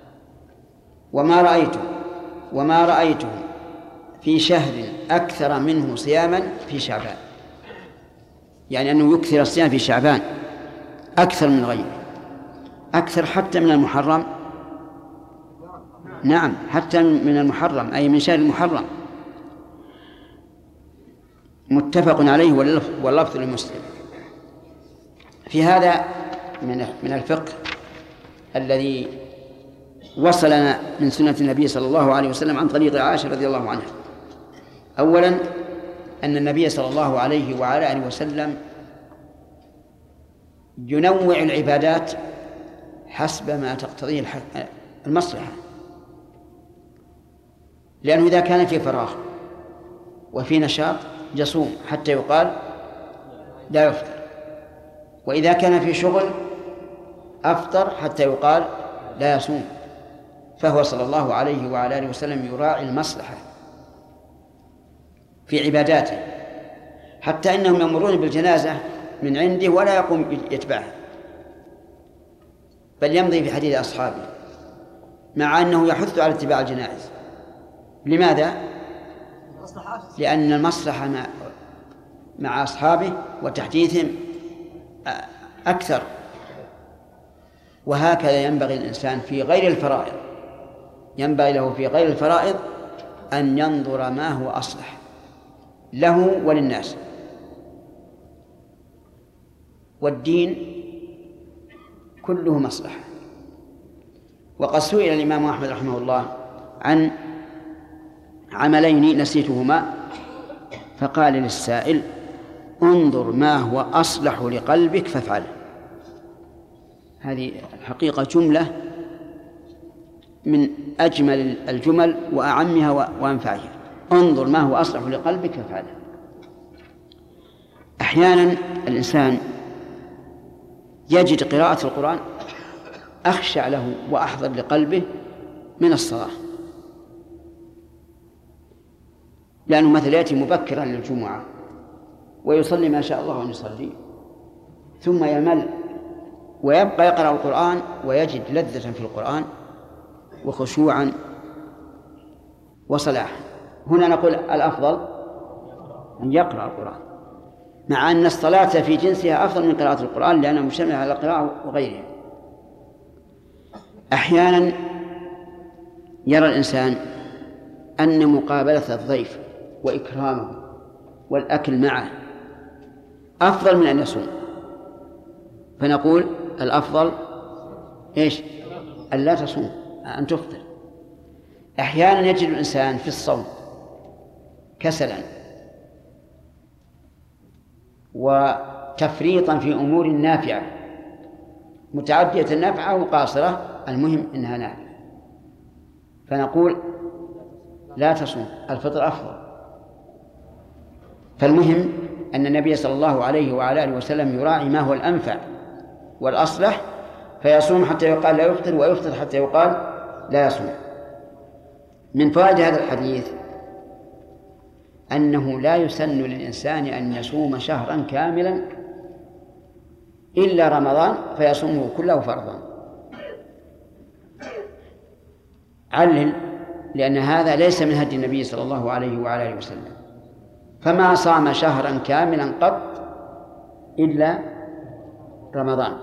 وما رأيته في شهر أكثر منه صياما في شعبان، يعني أنه يكثر الصيام في شعبان أكثر من غيره، أكثر حتى من المحرم. نعم، حتى من المحرم، أي من شهر المحرم، متفق عليه واللفظ لمسلم. في هذا من الفقه الذي وصلنا من سنة النبي صلى الله عليه وسلم عن طريق عائشة رضي الله عنها. أولا أن النبي صلى الله عليه وعلى آله وسلم ينوع العبادات حسب ما تقتضيه المصلحة، لأنه إذا كان في فراغ وفي نشاط يصوم حتى يقال لا يفطر، وإذا كان في شغل أفطر حتى يقال لا يصوم. فهو صلى الله عليه وعلى آله وسلم يراعي المصلحة في عباداته، حتى إنهم يمرون بالجنازة من عنده ولا يقوم يتبعها، بل يمضي في حديث أصحابه، مع أنه يحث على اتباع الجنائز. لماذا؟ لأن المصلحة مع أصحابه وتحديثهم أكثر. وهكذا ينبغي الإنسان في غير الفرائض، ينبغي له في غير الفرائض أن ينظر ما هو أصلح له وللناس. والدين كله مصلحة. وقد سئل الإمام أحمد رحمه الله عن عملين نسيتهما، فقال للسائل: انظر ما هو أصلح لقلبك فافعله. هذه الحقيقة جملة من أجمل الجمل وأعمها وأنفعها. انظر ما هو أصلح لقلبك فافعله. أحيانا الإنسان يجد قراءة القرآن أخشع له وأحضر لقلبه من الصلاة، لأنه مثلا يأتي مبكرا للجمعة ويصلي ما شاء الله أن يصلي، ثم يمل ويبقى يقرأ القرآن ويجد لذة في القرآن وخشوعا وصلاحا. هنا نقول الأفضل أن يقرأ القرآن، مع أن الصلاة في جنسها أفضل من قراءة القرآن لأنها مشتملة على القراءة وغيرها. أحيانا يرى الإنسان أن مقابلة الضيف وإكرامه والأكل معه أفضل من أن يصوم، فنقول الأفضل إيش؟ أن لا تصوم، أن تفطر. أحيانا يجد الإنسان في الصوم كسلا وتفريطا في أمور نافعة متعدية النفعة وقاصرة، المهم إنها نافعة، فنقول لا تصوم، الفطر أفضل. فالمهم أن النبي صلى الله عليه وعلى آله وسلم يراعي ما هو الأنفع والأصلح، فيصوم حتى يقال لا يفطر، ويفطر حتى يقال لا يصوم. من فوائد هذا الحديث أنه لا يسن للإنسان أن يصوم شهرا كاملا إلا رمضان فيصومه كله فرضا. علل، لأن هذا ليس من هدي النبي صلى الله عليه وعلى آله وسلم، فما صام شهرا كاملا قط إلا رمضان.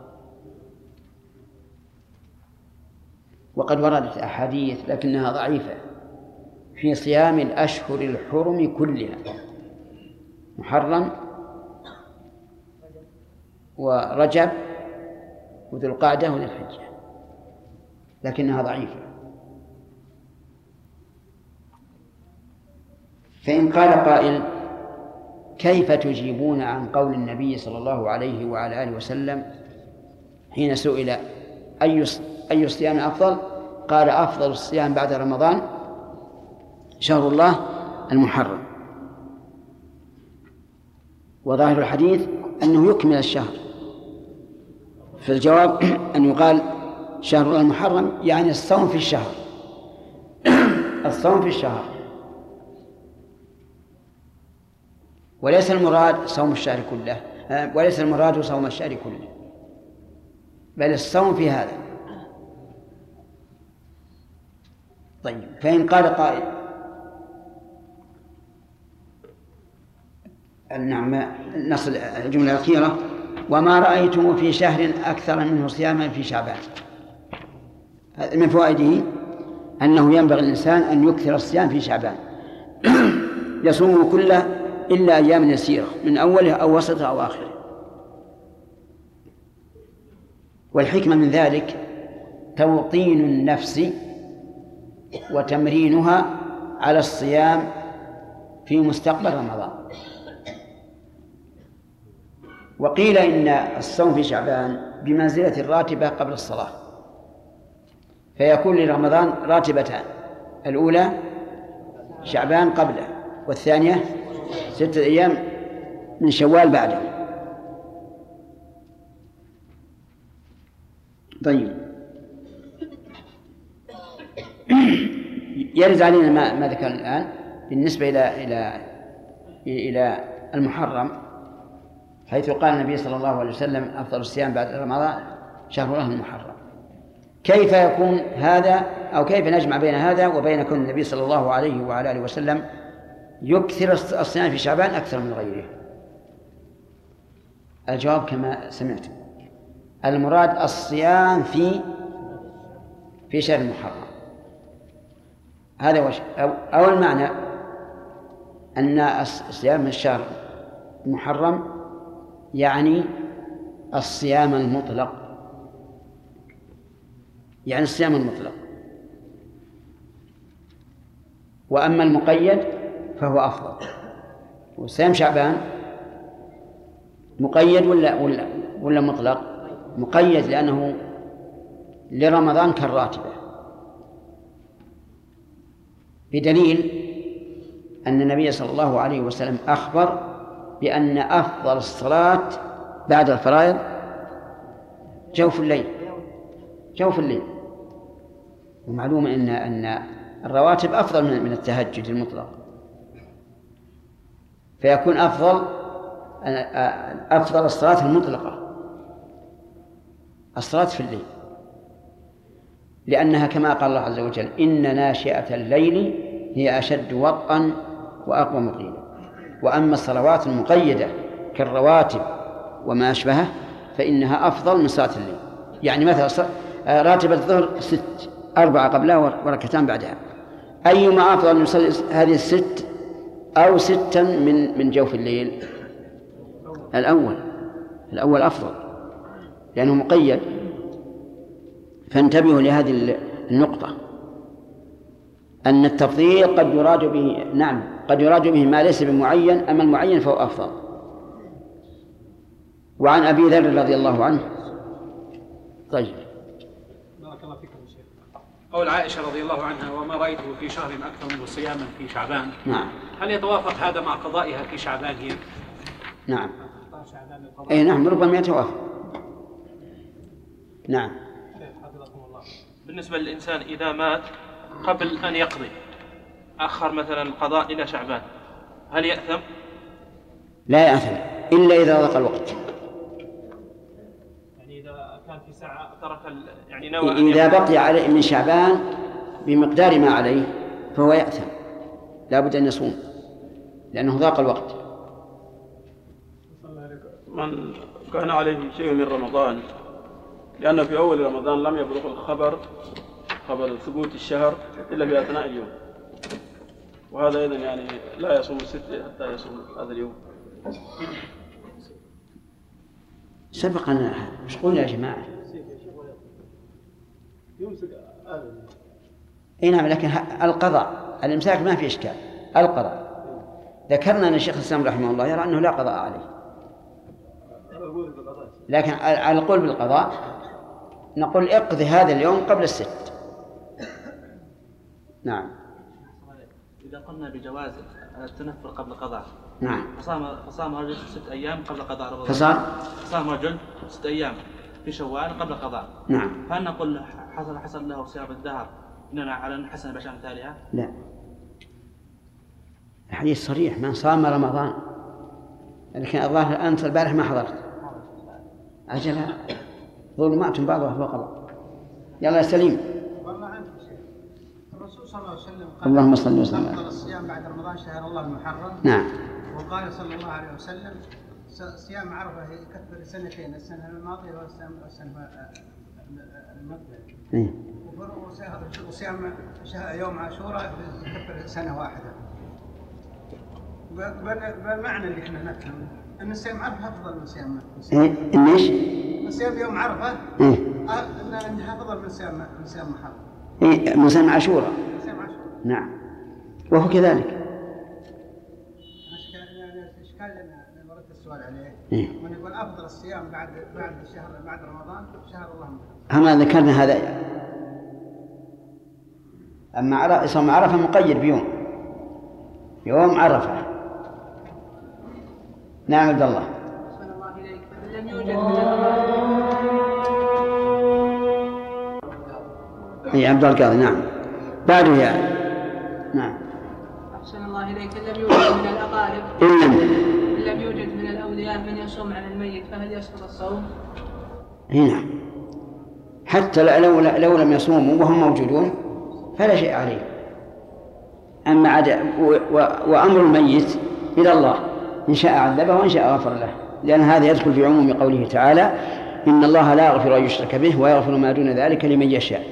وقد وردت أحاديث لكنها ضعيفة في صيام الأشهر الحرم كلها، محرم ورجب وذو القعدة وذو الحجة، لكنها ضعيفة. فإن قال قائل: كيف تجيبون عن قول النبي صلى الله عليه وعلى آله وسلم حين سئل أي الصيام أفضل؟ قال: أفضل الصيام بعد رمضان شهر الله المحرم. وظاهر الحديث أنه يكمل الشهر، فالجواب أن يقال شهر الله المحرم يعني الصوم في الشهر الصوم في الشهر، وليس المراد صوم الشهر كله، وليس المراد صوم الشهر كله، بل الصوم في هذا. طيب، فإن قال قائل: نعم، نصل الجملة الأخيرة: وما رأيتم في شهر أكثر منه صياما في شعبان. من فوائده أنه ينبغي الإنسان أن يكثر الصيام في شعبان يصوم كله إلا أيام يسيرة من أوله أو وسطه أو آخره. والحكمة من ذلك توطين النفس وتمرينها على الصيام في مستقبل رمضان. وقيل إن الصوم في شعبان بمنزلة الراتبة قبل الصلاة، فيكون لرمضان راتبتان: الأولى شعبان قبله، والثانية 6 أيام من شوال بعده. طيب، يرد علينا ما ذكرنا الآن بالنسبة إلى المحرم، حيث قال النبي صلى الله عليه وسلم: أفضل الصيام بعد رمضان شهر الله المحرم. كيف يكون هذا، أو كيف نجمع بين هذا وبين كون النبي صلى الله عليه وعلى آله وسلم يكثر الصيام في شعبان أكثر من غيره؟ الجواب كما سمعتم: المراد الصيام في شهر المحرم. هذا وجه أو المعنى أن صيام الشهر المحرم يعني الصيام المطلق، يعني الصيام المطلق. وأما المقيد فهو أفضل. وصيام شعبان مقيد ولا مطلق؟ مقيد، لأنه لرمضان كالراتبة، بدليل أن النبي صلى الله عليه وسلم أخبر بأن أفضل الصلاة بعد الفرائض جوف الليل. ومعلوم أن الرواتب أفضل من التهجد المطلق، فيكون أفضل الصلاة المطلقة الصلاة في الليل، لأنها كما قال الله عز وجل: إن ناشئة الليل هي أشد وطئا وأقوم قيلا. وأما الصلوات المقيدة كالرواتب وما أشبهه فإنها أفضل من صلاة الليل. يعني مثلا راتب الظهر 6، 4 قبلها وركعتان بعدها، أيما أفضل من يصلي هذه 6 أو 6 من جوف الليل؟ الأول أفضل لأنه مقيد. فانتبهوا لهذه النقطة، أن التفضيل قد يراد به قد يراد به ما ليس بمعين، أما المعين فهو أفضل. وعن أبي ذر رضي الله عنه. طيب،
بارك الله فيكم يا شيخ.
قول عائشة رضي الله عنها: وما رأيته في شهر أكثر منه صياما في شعبان.
نعم.
هل يتوافق هذا مع قضائها في شعبان هي؟
نعم. أي نعم، ربما يتوافق. نعم.
بالنسبة للإنسان إذا مات قبل أن يقضي، أخر مثلا القضاء إلى شعبان، هل يأثم؟
لا يأثم إلا إذا ضاق الوقت.
يعني إذا كان في ساعة ترك يعني نوى
إذا بقي عليه من شعبان بمقدار ما عليه فهو يأثم، لا بد أن يصوم لأنه ضاق الوقت.
من كان عليه شيء من رمضان، لأن في أول رمضان لم يبلغ خبر ثبوت الشهر إلا في أثناء اليوم، وهذا إذن يعني لا يصوم 6 حتى يصوم هذا اليوم.
سبقنا مش قلنا يا جماعة؟ إيه نعم، لكن القضاء الإمساك ما في إشكال. القضاء ذكرنا أن الشيخ الإسلام رحمه الله يرى أنه لا قضاء عليه، لكن على القول بالقضاء نقول اقضي هذا اليوم قبل 6. نعم.
إذا قلنا بجواز التنفل قبل قضاء،
نعم،
فصام رجل 6 أيام قبل قضاء رمضان، صام رجل 6 أيام في شوال قبل قضاء،
نعم،
فهل نقول حصل له صيام الدهر إننا على نحسن بشأن تاليها؟
لا، الحديث صريح: من صام رمضان. لكن الظاهر أنت البارح ما حضرت، أجلها ظلمات بعضها فوق بعض. يلا يا سليم.
والله عندك شيء. الرسول صلى الله عليه وسلم قال:
اللهم صل وسلم.
أفضل الصيام بعد رمضان شهر الله المحرم.
نعم.
وقال صلى الله عليه وسلم: صيام عرفة يكفر سنتين، السنة الماضية والسنة المقبلة. وصيام يوم عاشوراء يكفر سنة واحدة. بالمعنى اللي احنا نفهمه أن صيام عرفة أفضل من صيام
إيش؟
صيام يوم عرفة أنها أفضل من صيام محرم.
من صيام عاشوراء. نعم، وهو كذلك.
الإشكال أنا ردت السؤال عليه. من يقول أفضل الصيام بعد رمضان شهر الله محرم.
هم ذكرنا هذا. أما صوم عرفة مقيد يوم عرفة. نعم عبد الله.
أحسن الله إليك. لم يوجد من الأمر.
أي عبد القاضي. نعم. بعده يعني. نعم.
أحسن الله إليك. لم يوجد من الأقارب. لم يوجد من الأولياء من يصوم على الميت، فهل يسقط الصوم؟
نعم. حتى لو لم يصوموا وهم موجودون فلا شيء عليه. أما وأمر الميت إلى الله، إن شاء عذبه وإن شاء غفر له، لأن هذا يدخل في عموم قوله تعالى: إن الله لا يغفر أن يشرك به ويغفر ما دون ذلك لمن يشاء.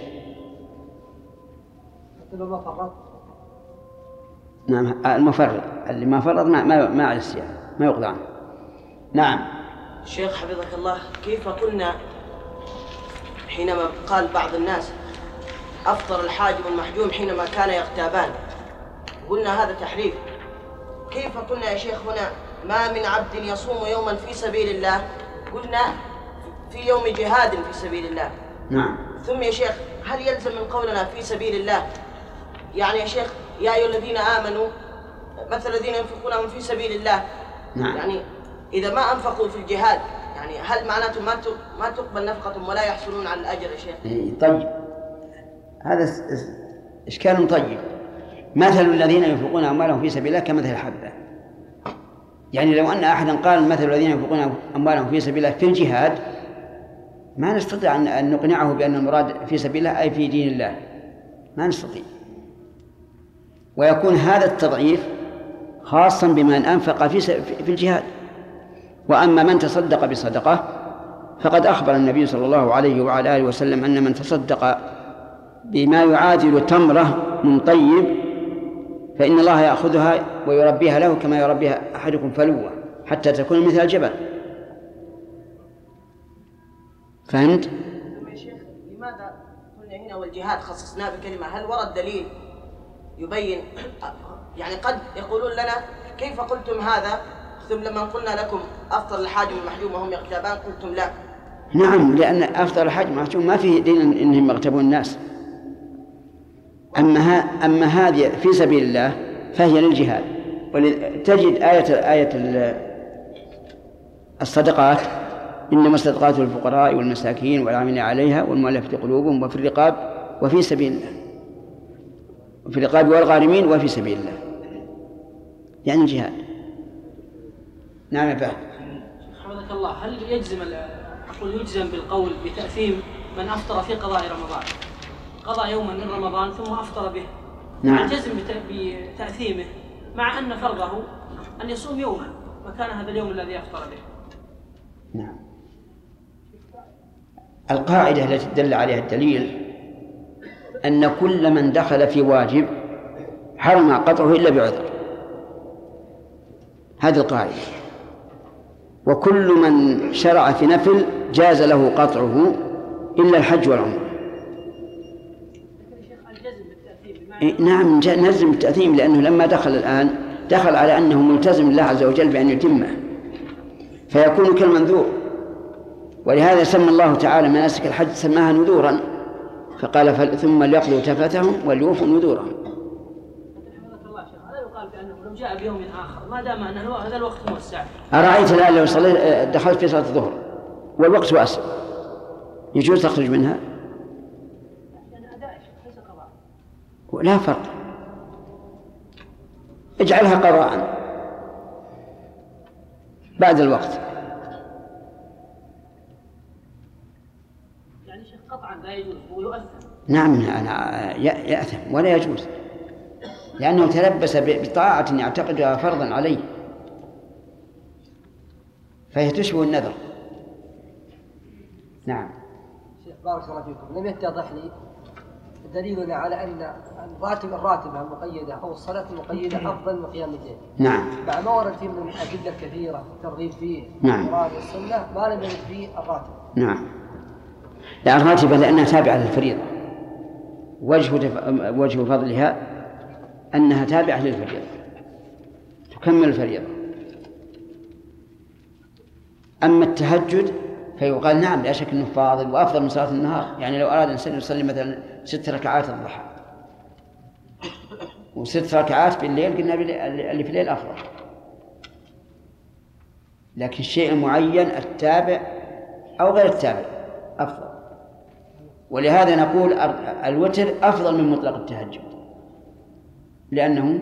نعم المفرط اللي ما فرط ما على الصيام ما يقضى عنه. نعم.
شيخ حفظك الله، كيف قلنا حينما قال بعض الناس أفطر الحاجب والمحجوم حينما كان يغتابان، قلنا هذا تحريف. كيف قلنا يا شيخ هنا ما من عبد يصوم يوما في سبيل الله، قلنا في يوم جهاد في سبيل الله.
نعم.
ثم يا شيخ هل يلزم من قولنا في سبيل الله يعني يا شيخ يا أيها الذين آمنوا مثل الذين ينفقون في سبيل الله؟
نعم.
يعني إذا ما أنفقوا في الجهاد يعني هل معناته ما تقبل نفقتهم ولا يحصلون على الأجر يا شيخ؟
طيب هذا إشكال طيب. مثل الذين ينفقون أموالهم في سبيل الله كمثل الحبة. يعني لو أن أحدا قال مثل الذين ينفقون أموالهم في سبيل الله في الجهاد ما نستطيع أن نقنعه بأن المراد في سبيل الله أي في دين الله، ما نستطيع. ويكون هذا التضعيف خاصا بمن أنفق في الجهاد. وأما من تصدق بصدقة فقد أخبر النبي صلى الله عليه وعلى آله وسلم أن من تصدق بما يعادل تمرة من طيب فإن الله يأخذها ويربيها له كما يربيها أحدكم فلوة حتى تكون مثل الجبل. فهمت؟
يا شيخ لماذا قلنا هنا والجهاد خصصناه بكلمة؟ هل ورد دليل يبين؟ يعني قد يقولون لنا كيف قلتم هذا ثم لما قلنا لكم أفطر الحاجم والمحجوم وهم يغتابان قلتم لا.
نعم، لأن أفطر الحاجم والمحجوم ما في دين إنهم يغتابون الناس. أما هذه في سبيل الله فهي للجهاد. تجد آية الصدقات إنما الصدقات للفقراء والمساكين والعاملين عليها والمؤلفة قلوبهم وفي الرقاب وفي سبيل الله، وفي الرقاب والغارمين وفي سبيل الله، يعني الجهاد. نعم يا فهد.
حفظك الله، هل يجزم بالقول بتأثيم من أفطر في قضاء رمضان، قضى يوما من رمضان ثم أفطر به؟
نعم.
الجزم بتأثيمه مع أن فرضه أن يصوم يوما مكان هذا اليوم الذي أفطر به.
نعم. القاعدة التي دل عليها الدليل أن كل من دخل في واجب حرم قطعه إلا بعذر، هذه القاعدة. وكل من شرع في نفل جاز له قطعه إلا الحج والعمرة. نعم نلزم بالتأثيم، لأنه لما دخل الآن دخل على أنه ملتزم الله عز وجل بأن يتمه فيكون كالمنذور. ولهذا سمى الله تعالى مناسك الحج سماها نذورا، فقال ثم ليقضوا تفثهم وليوفوا نذورهم.
هذا يقال بأنه لو جاء بيوم آخر ما دام أن هذا الوقت موسع.
أرأيت الآن لو دخلت في صلاة الظهر والوقت واسع يجوز تخرج منها؟ لا فرق، اجعلها قضاء بعد الوقت.
يعني شيخ قطعا لا يجوز ويؤثم.
نعم يأثم ولا يجوز، لأنه تلبس بطاعة يعتقدها فرضا عليه فهي تشبه النذر. نعم.
شيخ بارك الله فيكم، لم يتضح لي دليلنا على أن الراتبة المقيدة أو الصلاة المقيدة أفضل من قيام الليل.
نعم.
مع ما ورد فيه من الأدلة الكثيرة الترغيب فيه.
نعم.
القرآن والسنة ما لم يرد فيه الراتبة.
نعم. لا الراتبة لأنها تابعة للفريضة، وجه فضلها أنها تابعة للفريضة تكمل الفريضة. أما التهجد فيقال نعم لا شك أنه فاضل وأفضل من صلاة النهار. يعني لو أراد الإنسان يصلي مثلا 6 ركعات الضحى و6 ركعات بالليل قلنا اللي في الليل أفضل، لكن الشيء المعين التابع أو غير التابع أفضل. ولهذا نقول الوتر أفضل من مطلق التهجد لأنه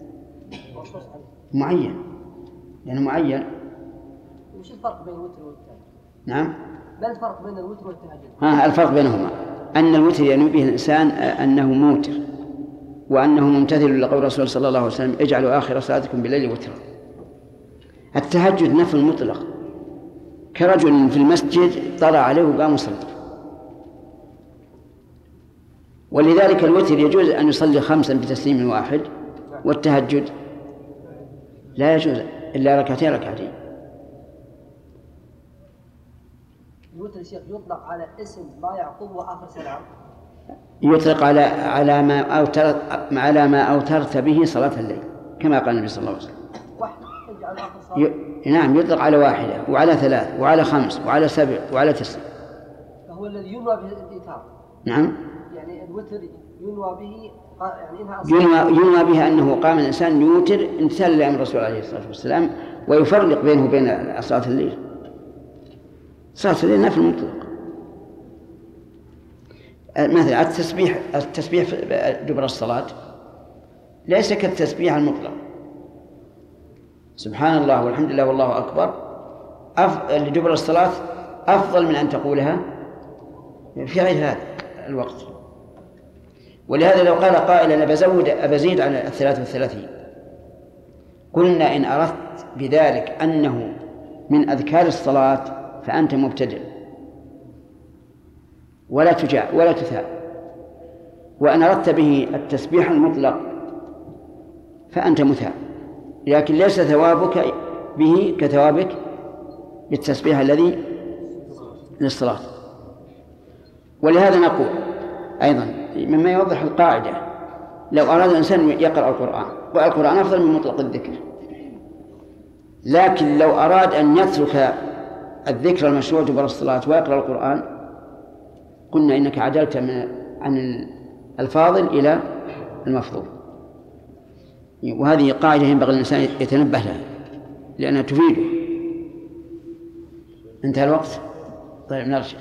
معين، لأنه معين.
وش الفرق بين الوتر والتهجد؟
نعم.
ما الفرق بين الوتر والتهجد؟
الفرق بينهما أن الوتر ينوي به الإنسان أنه موتر وأنه ممتثل لقول الرسول صلى الله عليه وسلم اجعلوا آخر صلاتكم بالليل وترا. التهجد نفل مطلق كرجل في المسجد طلع عليه وقام يصلي. ولذلك الوتر يجوز أن يصلي 5 بتسليم واحد، والتهجد لا يجوز إلا ركعتين.
الوتر شيخ يطلق على اسم ما يعقب وآخر سلام،
يطلق على ما أوترت به صلاة الليل، كما قال النبي صلى الله عليه وسلم. نعم، يطلق على 1 وعلى 3 وعلى 5 وعلى 7 وعلى 9.
فهو الذي ينوى به الإيتار.
نعم،
يعني الوتر ينوى به، يعني
ينوى بها أنه قام الإنسان يوتر امتثالا لأمر الرسول عليه الصلاة والسلام، ويفرق بينه وبين صلاة الليل. صلاة الليل نفل مطلق. مثلا التسبيح دبر الصلاة ليس كالتسبيح المطلق، سبحان الله والحمد لله والله أكبر لدبر الصلاة أفضل من أن تقولها في غير هذا الوقت. ولهذا لو قال قائل أنا أبزيد على 33، قلنا إن أردت بذلك أنه من أذكار الصلاة فأنت مبتدع ولا تجاع ولا تثاب، وأن أردت به التسبيح المطلق فأنت مثاب، لكن ليس ثوابك به كثوابك بالتسبيح الذي للصلاة. ولهذا نقول أيضا مما يوضح القاعدة، لو أراد الإنسان يقرأ القرآن أفضل من مطلق الذكر، لكن لو أراد أن يترك الذكر المشروع دبر الصلاة ويقرأ القرآن قلنا إنك عدلت عن الفاضل إلى المفضول. وهذه قاعدة ينبغي الإنسان يتنبه لها لأنها تفيده. انتهى الوقت. طيب نرجع.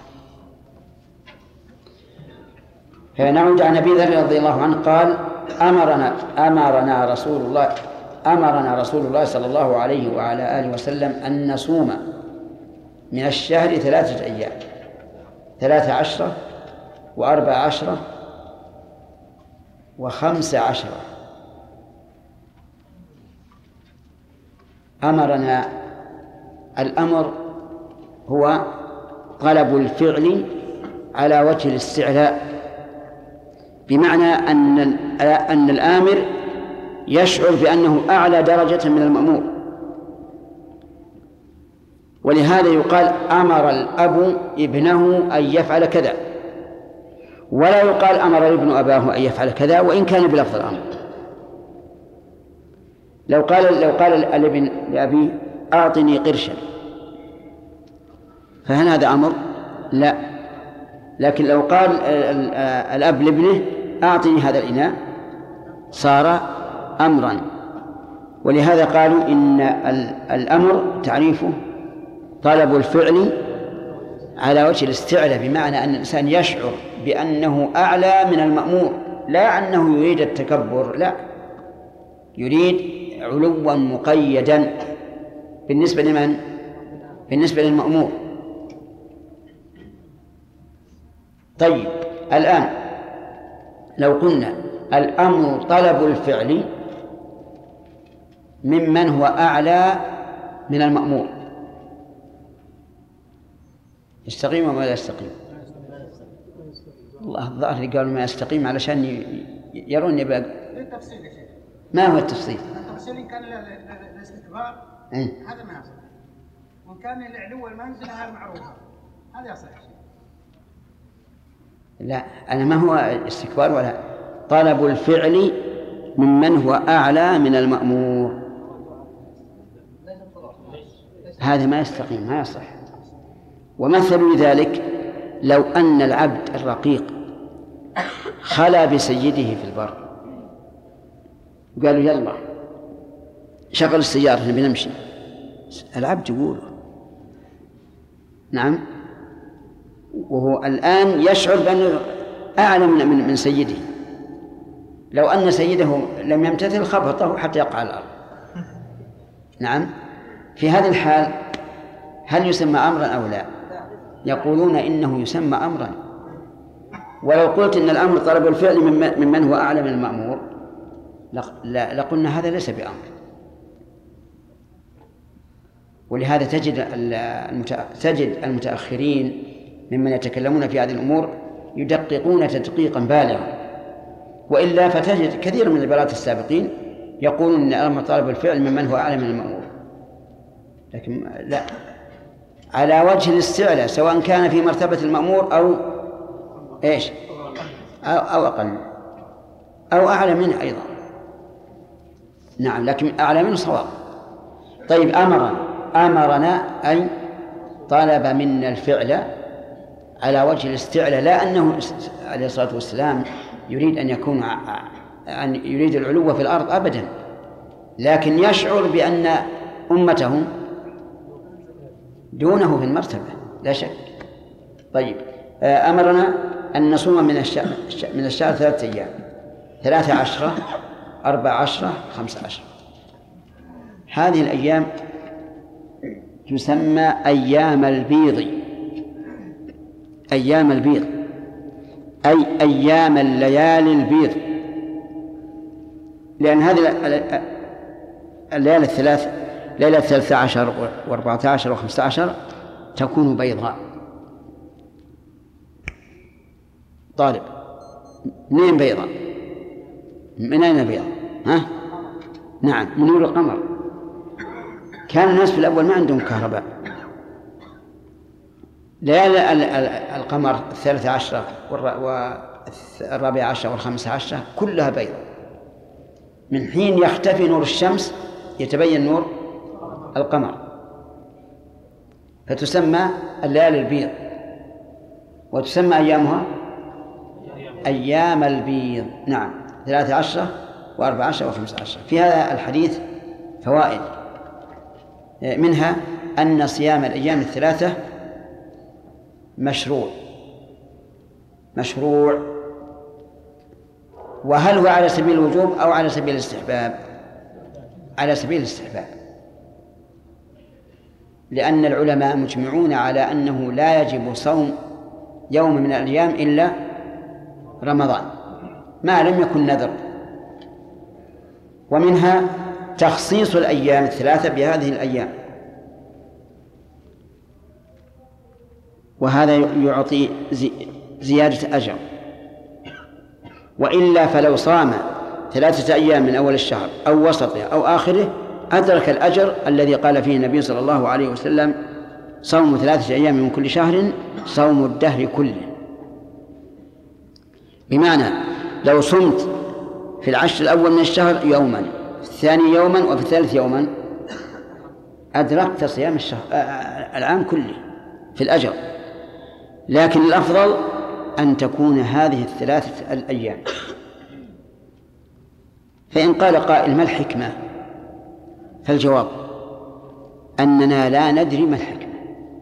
فنعود عن أبي ذر رضي الله عنه قال أمرنا رسول الله صلى الله عليه وعلى آله وسلم أن نصوم من الشهر 3 أيام، 13 و14 و15. أمرنا، الأمر هو طلب الفعل على وجه الاستعلاء، بمعنى أن الآمر يشعر بأنه أعلى درجة من المأمور. ولهذا يقال أمر الأب ابنه أن يفعل كذا، ولا يقال أمر الابن أباه أن يفعل كذا وإن كان بلفظ الأمر. لو قال الابن لأبيه أعطني قرشا فهل هذا أمر؟ لا. لكن لو قال الأب لابنه أعطني هذا الإناء صار أمرا. ولهذا قالوا إن الأمر تعريفه طلب الفعل على وجه الاستعلاء، بمعنى أن الإنسان يشعر بأنه أعلى من المأمور، لا أنه يريد التكبر، لا، يريد علوا مقيدا بالنسبة لمن؟ بالنسبة للمأمور. طيب الآن لو قلنا الأمر طلب الفعل ممن هو أعلى من المأمور، يستقيم وما لا يستقيم؟ الله الظاهر قالوا ما يستقيم علشان يرون بقى.
التفصيل يا شيخ.
ما هو التفصيل؟
التفصيل إن كان الاستكبار هذا ما يصح، وإن كان العلو المنزلة هذا معروفة هذا يصح.
لا، أنا ما هو استكبار ولا طلب الفعل ممن هو أعلى من المأمور، هذا ما يستقيم، ما يصح. ومثل ذلك لو أن العبد الرقيق خلا بسيده في البر، قالوا يلا شغل السيارة نبي نمشي، العبد يقول نعم، وهو الآن يشعر بأنه أعلى من سيده. لو أن سيده لم يمتثل خبطه حتى يقع على الأرض. نعم، في هذه الحال هل يسمى أمرا أو لا؟ يقولون إنه يسمى أمرا. ولو قلت إن الأمر طلب الفعل ممن هو أعلى من المأمور لقلنا هذا ليس بأمر. ولهذا تجد المتأخرين ممن يتكلمون في هذه الأمور يدققون تدقيقا بالغا، وإلا فتجد كثير من العبارات السابقين يقولون أن أمر طالب الفعل ممن هو أعلى من المأمور، لكن لا، على وجه الاستعلاء، سواء كان في مرتبة المأمور أو إيش أو أقل أو أعلى منه أيضا. نعم، لكن أعلى منه صواب. طيب، أمرنا أي طلب منا الفعل على وجه الاستعلاء، لا أنه عليه الصلاة والسلام يريد أن يكون يريد العلو في الأرض أبدا، لكن يشعر بأن أمته دونه في المرتبة لا شك. طيب، أمرنا أن نصوم من الشهر 3 أيام، 13 14 15. هذه الأيام تسمى أيام البيض، أيام البيض أي أيام الليالي البيض، لأن هذه الليالي الثلاث، ليلة 13 و14 و15 تكون بيضاء. طالب، منين بيضاء؟ من أين بيضاء؟ ها؟ نعم، من نور القمر. كان الناس في الأول ما عندهم كهرباء، ليالي القمر 13 و14 و15 كلها بيض. من حين يختفي نور الشمس يتبين نور القمر، فتسمى الليالي البيض، وتسمى أيامها أيام البيض. نعم، 13 و14 و15. في هذا الحديث فوائد، منها أن صيام الأيام الثلاثة مشروع. وهل هو على سبيل الوجوب أو على سبيل الاستحباب؟ على سبيل الاستحباب، لأن العلماء مجمعون على أنه لا يجب صوم يوم من الأيام إلا رمضان ما لم يكن نذر. ومنها تخصيص الأيام الثلاثة بهذه الأيام، وهذا يعطي زيادة أجر، وإلا فلو صام 3 أيام من أول الشهر أو وسطه أو آخره أدرك الأجر الذي قال فيه النبي صلى الله عليه وسلم: صوم 3 أيام من كل شهر صوم الدهر كله. بمعنى لو صمت في العشر الأول من الشهر يوما، في الثاني يوما، وفي الثالث يوما، أدركت صيام الشهر العام كله في الأجر. لكن الأفضل أن تكون هذه 3 الأيام. فإن قال قائل: ما الحكمة؟ فالجواب أننا لا ندري ما الحكمة.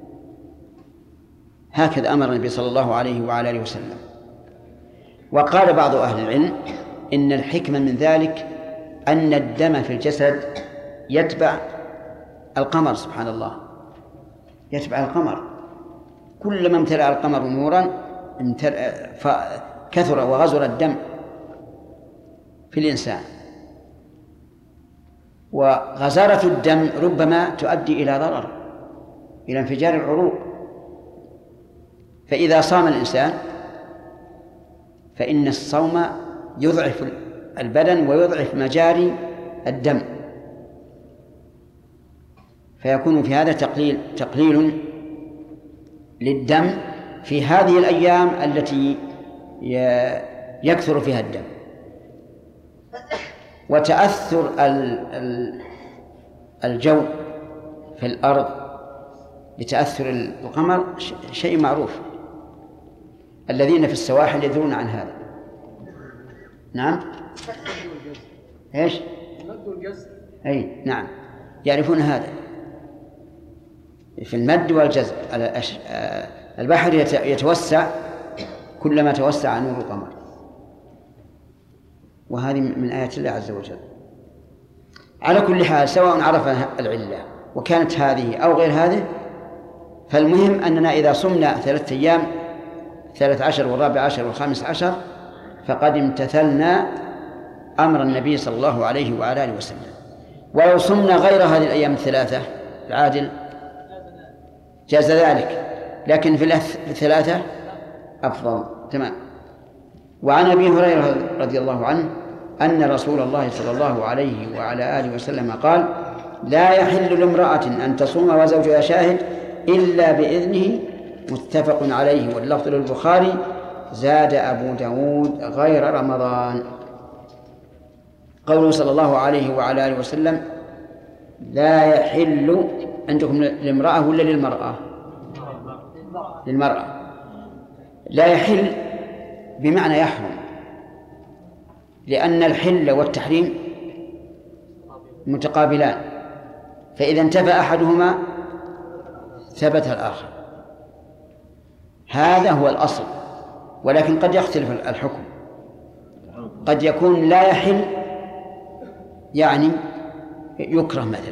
هكذا أمر النبي صلى الله عليه وعلى آله وسلم. وقال بعض أهل العلم إن الحكمة من ذلك أن الدم في الجسد يتبع القمر، سبحان الله، يتبع القمر. كلما امتلأ القمر نورا كثر وغزر الدم في الإنسان، وغزارة الدم ربما تؤدي إلى ضرر، إلى انفجار العروق. فإذا صام الإنسان فإن الصوم يضعف البدن ويضعف مجاري الدم، فيكون في هذا تقليل للدم في هذه الأيام التي يكثر فيها الدم. وتأثر الجو في الأرض بتأثر القمر شيء معروف، الذين في السواحل يدرون عن هذا. نعم، ايش؟ المد والجزر. اي نعم، يعرفون هذا في المد والجزر. البحر يتوسع كلما توسع نور القمر، وهذه من آيات الله عز وجل. على كل حال، سواء عرفنا العلة وكانت هذه أو غير هذه، فالمهم أننا إذا صمنا 3 أيام، 13 و14 و15، فقد امتثلنا أمر النبي صلى الله عليه وعلى آله وسلم. ولو صمنا غير هذه الأيام 3 العادل جاز ذلك، لكن في الثلاثة أفضل. تمام. وعن أبي هريرة رضي الله عنه أن رسول الله صلى الله عليه وعلى آله وسلم قال: لا يحل لامرأة أن تصوم وزوجها شاهد إلا بإذنه، متفق عليه، واللفظ للبخاري. زاد أبو داود غير رمضان. قوله صلى الله عليه وعلى آله وسلم لا يحل عندكم لامرأة ولا للمرأة؟ للمرأة. لا يحل بمعنى يحرم، لأن الحل والتحريم متقابلان، فإذا انتفى أحدهما ثبت الآخر. هذا هو الأصل، ولكن قد يختلف الحكم. قد يكون لا يحل يعني يكره مثلا،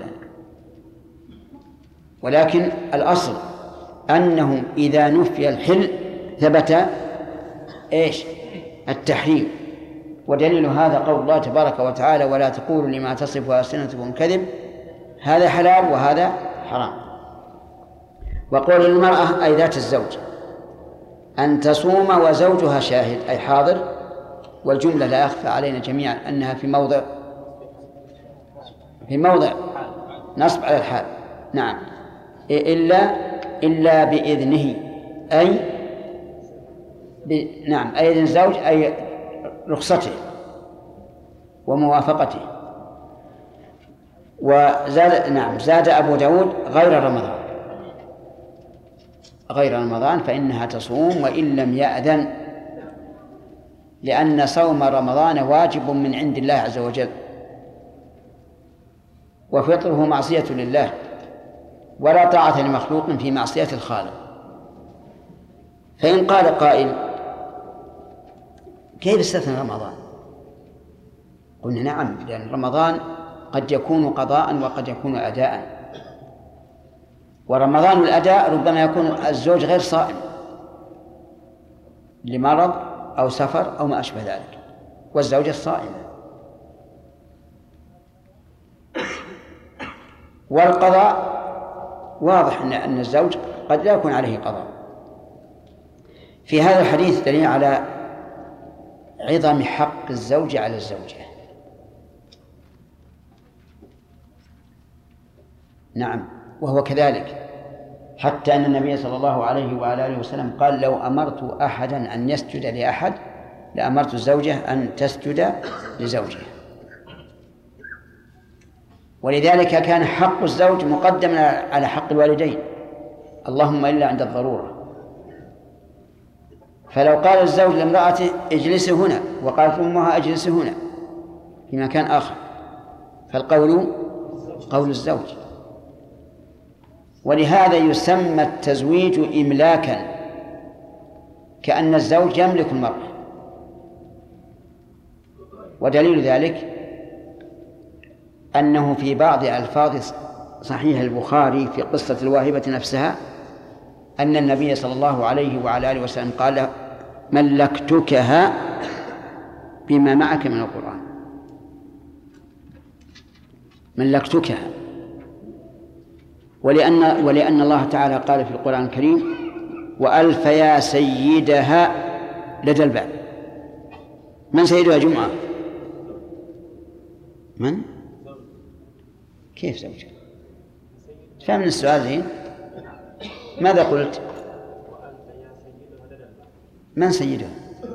ولكن الأصل أنه إذا نفي الحل ثبت إيش؟ التحريم. ودليل هذا قول الله تبارك وتعالى: ولا تقولوا لما تصف ألسنتكم كذب، هذا حلال وهذا حرام. وقول المرأة أي ذات الزوج أن تصوم وزوجها شاهد أي حاضر، والجملة لا يخفى علينا جميعا أنها في موضع نصب على الحال. نعم. إلا بإذنه أي نعم أي إذن الزوج أي رخصته وموافقته. زاد أبو داود غير رمضان فإنها تصوم وإن لم يأذن، لأن صوم رمضان واجب من عند الله عز وجل، وفطره معصية لله، ولا طاعة لمخلوق في معصية الخالق. فإن قال قائل: كيف استثنى رمضان؟ قلنا: نعم، لأن رمضان قد يكون قضاء وقد يكون أداء، ورمضان الأداء ربما يكون الزوج غير صائم لمرض أو سفر أو ما أشبه ذلك، والزوجة صائمة. والقضاء واضح أن الزوج قد لا يكون عليه قضاء. في هذا الحديث دليل على عظم حق الزوج على الزوجة. نعم، وهو كذلك، حتى أن النبي صلى الله عليه وعلى آله وسلم قال: لو أمرت أحدا أن يسجد لأحد لأمرت الزوجة أن تسجد لزوجها. ولذلك كان حق الزوج مقدما على حق الوالدين، اللهم إلا عند الضرورة. فلو قال الزوج لامرأته اجلسي هنا وقالت أمها اجلسي هنا في مكان آخر، فالقول قول الزوج. ولهذا يسمى التزويج إملاكا، كأن الزوج يملك المرأة. ودليل ذلك أنه في بعض ألفاظ صحيح البخاري في قصة الواهبة نفسها أن النبي صلى الله عليه وعلى آله وسلم قال: ملكتكها بما معك من القرآن. ملكتكها، ولأن الله تعالى قال في القرآن الكريم: وألف يا سيدها لدى الباب. من سيدها جمعة؟ من؟ كيف زوجها؟ فهم السؤال زين؟ ماذا قلت؟ من سيدها؟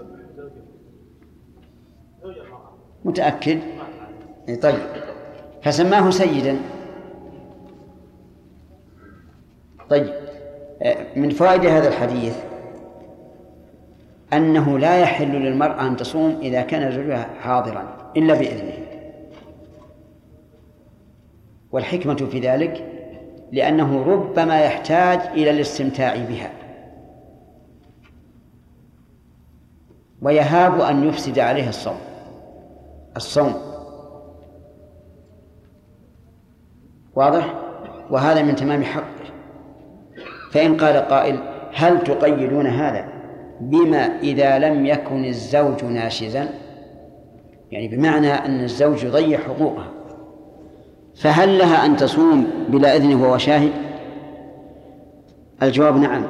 متأكد؟ طيب، فسماه سيدا. طيب، من فوائد هذا الحديث أنه لا يحل للمرأة أن تصوم إذا كان زوجها حاضرا إلا بإذنه. والحكمة في ذلك لأنه ربما يحتاج إلى الاستمتاع بها، ويهاب أن يفسد عليها الصوم. واضح؟ وهذا من تمام حقه. فإن قال قائل: هل تقيدون هذا بما إذا لم يكن الزوج ناشزا؟ يعني بمعنى أن الزوج يضيع حقوقه. فهل لها أن تصوم بلا إذنه وهو شاهد؟ الجواب نعم،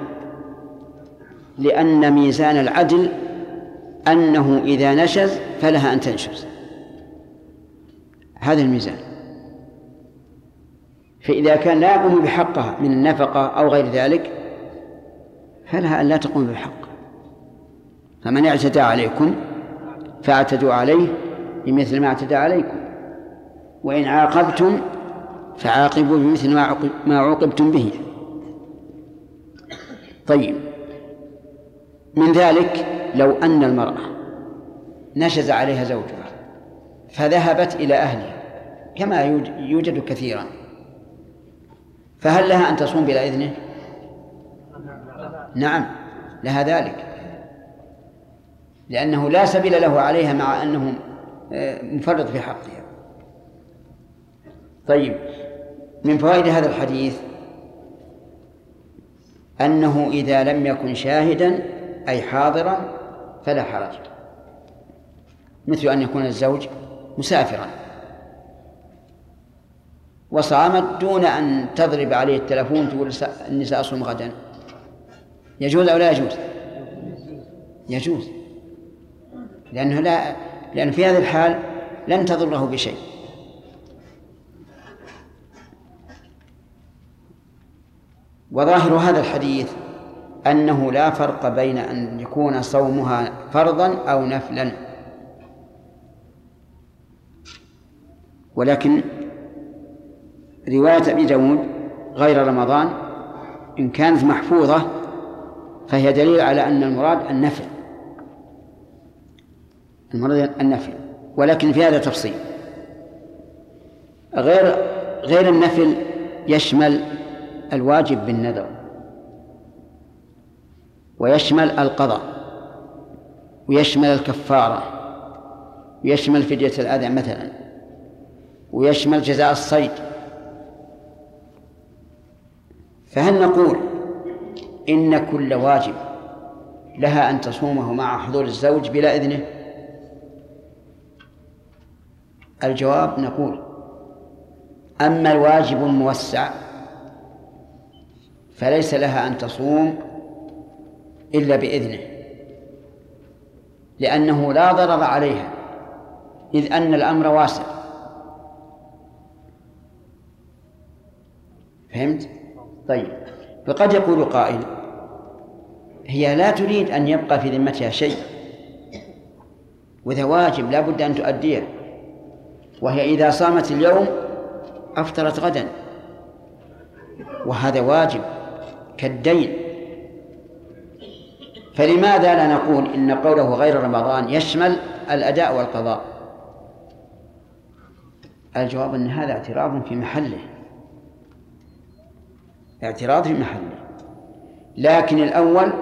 لأن ميزان العدل أنه إذا نشز فلها أن تنشز، هذا الميزان. فإذا كان لا يقوم بحقها من النفقة أو غير ذلك فلها أن لا تقوم بحق. فمن اعتدى عليكم فاعتدوا عليه بمثل ما اعتدى عليكم، وإن عاقبتم فعاقبوا بمثل ما عوقبتم به. طيب، من ذلك لو أن المرأة نشز عليها زوجها فذهبت إلى أهلها كما يوجد كثيرا، فهل لها أن تصوم بلا إذنه؟ نعم لها ذلك، لأنه لا سبيل له عليها مع أنه مفرط في حقها. طيب، من فوائد هذا الحديث أنه إذا لم يكن شاهدا أي حاضرا فلا حرج، مثل أن يكون الزوج مسافرا وصامت دون أن تضرب عليه التلفون تقول إني سأصوم غدا، يجوز أو لا يجوز؟ يجوز، لأن في هذه الحال لن تضره بشيء. وظاهر هذا الحديث أنه لا فرق بين أن يكون صومها فرضا أو نفلا، ولكن رواية أبي داود غير رمضان إن كانت محفوظة فهي دليل على أن المراد النفل، ولكن في هذا تفصيل. غير النفل يشمل الواجب بالنذر، ويشمل القضاء، ويشمل الكفارة، ويشمل فدية الأذى مثلا، ويشمل جزاء الصيد. فهل نقول إن كل واجب لها أن تصومه مع حضور الزوج بلا إذنه؟ الجواب نقول أما الواجب الموسع فليس لها أن تصوم إلا بإذنه، لأنه لا ضرر عليها، إذ أن الأمر واسع. فهمت؟ طيب، فقد يقول قائل هي لا تريد أن يبقى في ذمتها شيء، وإذا واجب لا بد أن تؤديه، وهي إذا صامت اليوم أفطرت غدا، وهذا واجب كالدين. فلماذا لا نقول إن قوله غير رمضان يشمل الأداء والقضاء؟ الجواب أن هذا اعتراض في محله، اعتراض في محله. لكن الأول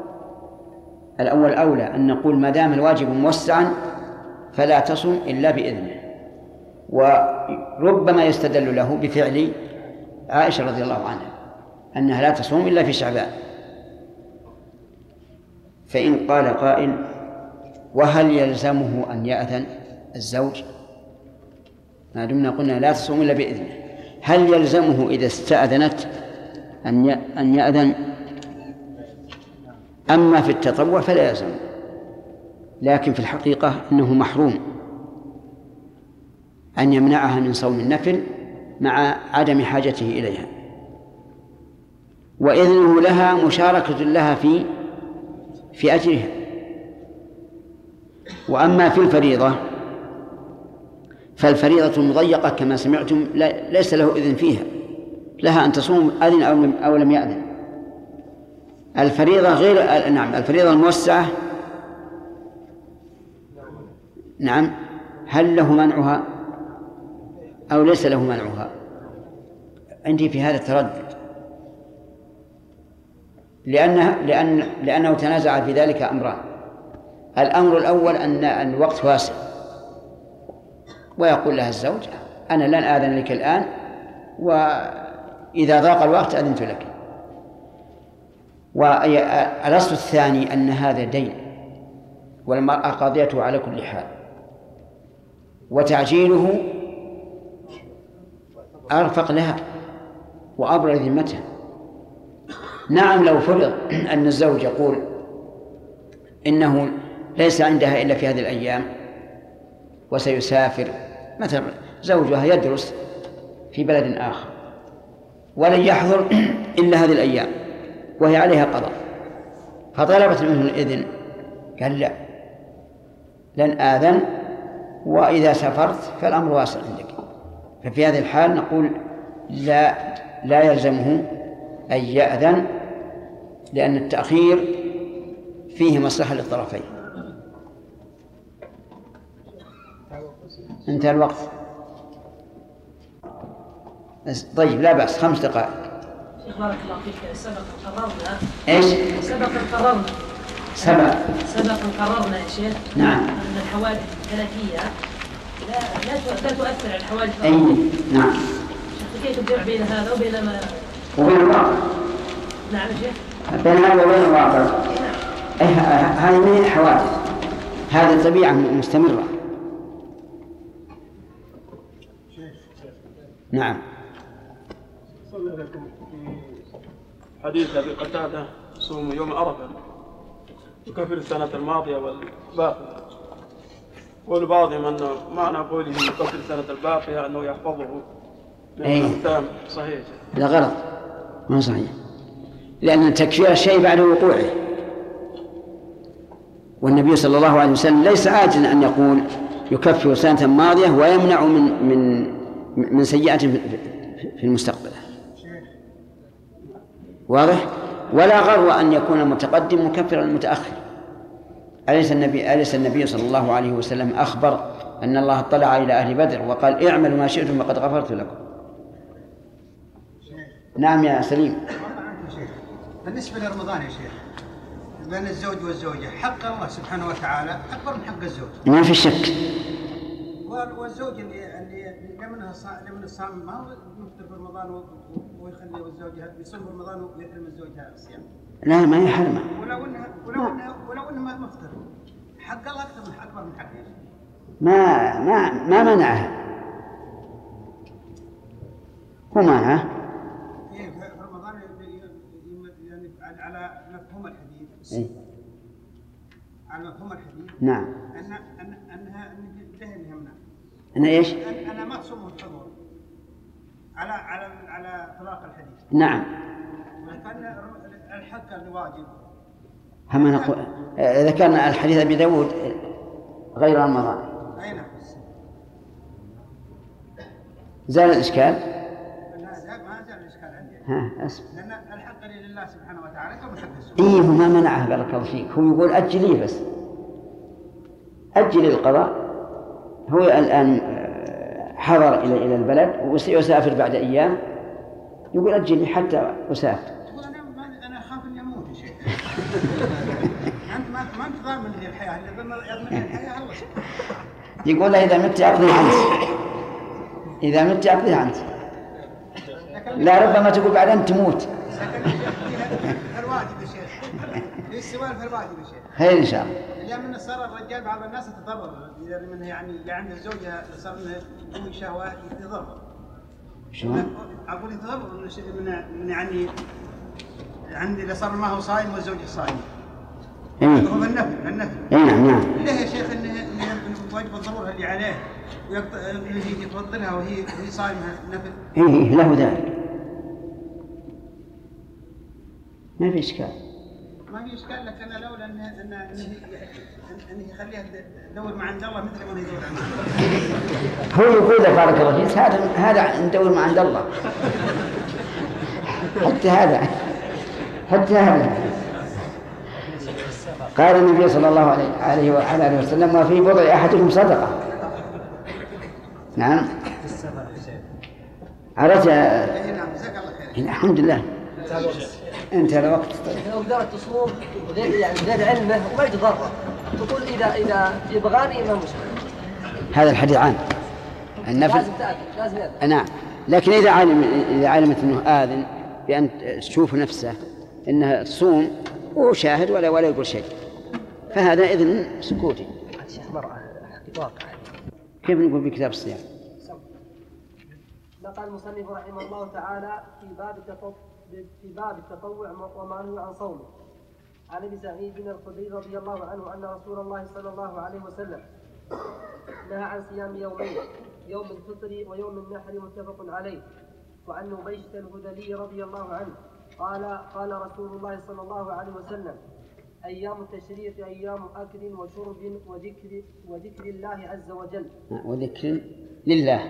أولى أن نقول ما دام الواجب موسعا فلا تصم إلا بإذنه، وربما يستدل له بفعل عائشة رضي الله عنها أنها لا تصوم إلا في شعبان. فإن قال قائل وهل يلزمه أن يأذن الزوج؟ ما دمنا قلنا لا تصوم إلا بإذنه، هل يلزمه إذا استأذنت أن يأذن؟ أما في التطوع فلا يلزم، لكن في الحقيقة أنه محروم أن يمنعها من صوم النفل مع عدم حاجته إليها، وإذنه لها مشاركة لها في أجرها. وأما في الفريضة فالفريضة مضيقة كما سمعتم، ليس له إذن فيها، لها أن تصوم أذن أو لم يأذن. الفريضة الفريضة الموسعة نعم، هل له منعها أو ليس له منعها؟ عندي في هذا تردد، لأنه تنازع في ذلك أمران. الأمر الأول أن الوقت واسع، ويقول لها الزوج أنا لن آذن لك الآن، وإذا ضاق الوقت أذنت لك. والأصل الثاني أن هذا دين، والمرأة قاضيته على كل حال، وتعجيله أرفق لها وأبرى ذمتها. نعم لو فرض أن الزوج يقول إنه ليس عندها إلا في هذه الأيام وسيسافر، مثلا زوجها يدرس في بلد آخر ولن يحضر إلا هذه الأيام وهي عليها قضاء، فطلبت منه الإذن، قال لا، لن آذن، وإذا سافرت فالأمر واسع عندك. ففي هذه الحال نقول لا يلزمه أن يأذن، لأن التأخير فيه مصلحة للطرفين. انتهى الوقت. طيب لا بأس، 5 دقائق.
شيخ بارك الله فيك، سبق قررنا
ايش؟
سبق قررنا يا شيخ،
نعم،
أن الحوادث الفلكية لا تؤثر على الحوادث
أي نعم.
كيف الجمع بين هذا وبين
الواقع؟
نعم يا شيخ،
بين هذا وبين الواقع. هذه من الحوادث، هذه الطبيعة مستمرة. نعم.
صلى لكم في حديث أبي قتادة صوم يوم عرفة يكفر السنة الماضية والباقية، والبعضهم أنه معنى قوله يكفر السنة الباقية أنه يحفظه من الأحكام. صحيح؟
لا غلط، ما صحيح، لأن تكفير الشيء بعد وقوعه، والنبي صلى الله عليه وسلم ليس عاجلا أن يقول يكفر سنة ماضية ويمنع من سيئة في المستقبل. واضح؟ ولا غرو أن يكون المتقدم مكفرا المتأخر. أليس النبي صلى الله عليه وسلم أخبر أن الله اطلع إلى أهل بدر وقال اعملوا ما شئتم فقد غفرت لكم؟ نعم يا سليم.
بالنسبة لرمضان يا شيخ، بين الزوج والزوجة حق الله سبحانه وتعالى أكبر من حق الزوج،
ما في شك.
والزوج اللي لمن الصام ما هو يفطر في رمضان ويخلي الزوجة يصوم في رمضان ويحرم الزوجة الصيام.
لا، ما يحرمه.
ولو انه ما مفطر، حق الله اكبر من حقه.
ما منعها، هو منعه.
في رمضان يعني على مفهوم الحديث. على مفهوم الحديث.
نعم.
انها جهل يمنع.
أنا إيش؟
أنا ما تصوم الحضور على طلاق الحديث.
نعم.
لكن الحق الواجب.
هم نقول إذا كان الحديث أبي داود غير رمضان.
أي نعم.
زال الإشكال؟
لا، ما زال الإشكال عندي.
أسف.
لأن الحق لله سبحانه وتعالى كما حدث.
إيه، هو ما منعه بارك الله فيك، هو يقول أجليه بس، أجل القضاء. هو الآن حضر إلى البلد وسيسافر بعد أيام، يقول أجلي حتى أسافر.
يقول أنا أخاف أن يموت يا شيخ. أنت ما أنت ضامن لي الحياة، اللي ضمن الحياة الله.
يقول له إذا مت أقضي عنك، إذا مت أقضي عنك، لا ربما تقول بعد أن تموت.
الواجب يا شيخ، في السؤال في الواجب يا شيخ.
خير إن شاء الله.
اليوم صار الرجال بعض الناس يتضرر، منه يعني عند الزوجة صار له شهوات يتضرر.
شلون؟
أقول يتضرر من يعني عندي اللي صار ما هو صايم والزوجة صايم.
إيه.
هو النفل.
نعم.
ليه يا شيخ إنه واجب الضرورة اللي عليه ويجي يفضلها وهي صايمة نفل.
إيه له ذلك، ما في إشكال.
ما في إشكال، لكن لولا أنه يخليها تدور مع عند الله مثل ما يدور معه.
هو يقول لك بارك الله فيك هذا ندور مع عند الله. حتى هذا قال النبي صلى الله عليه وعلى آله وسلم: وفي بضع أحدكم صدقة. نعم. عرفت؟ الحمد لله. انتهى الوقت.
لو قدرت تصوم غير علمه وما يتضرر، تقول إذا يبغاني ما مشكلة.
هذا الحديث عام النفل
لازم
نعم، لكن إذا علمت أنه آذن بأن تشوف نفسه أنها تصوم وشاهد ولا يقول شيء، فهذا إذن سكوتي.
شيخ مرة واقع.
كيف نقول بكتاب الصيام؟
نقل المصنف رحمه الله تعالى في باب التطوع وما نهي عن صومه. عن ابي سعيد الخدري رضي الله عنه ان رسول الله صلى الله عليه وسلم نهى عن صيام يومين، يوم الفطر ويوم النحر، متفق عليه. وعن أبيشة الهذلي رضي الله عنه قال رسول الله صلى الله عليه وسلم: أيام التشريق أيام أكل وشرب وذكر الله عز وجل.
وذكر لله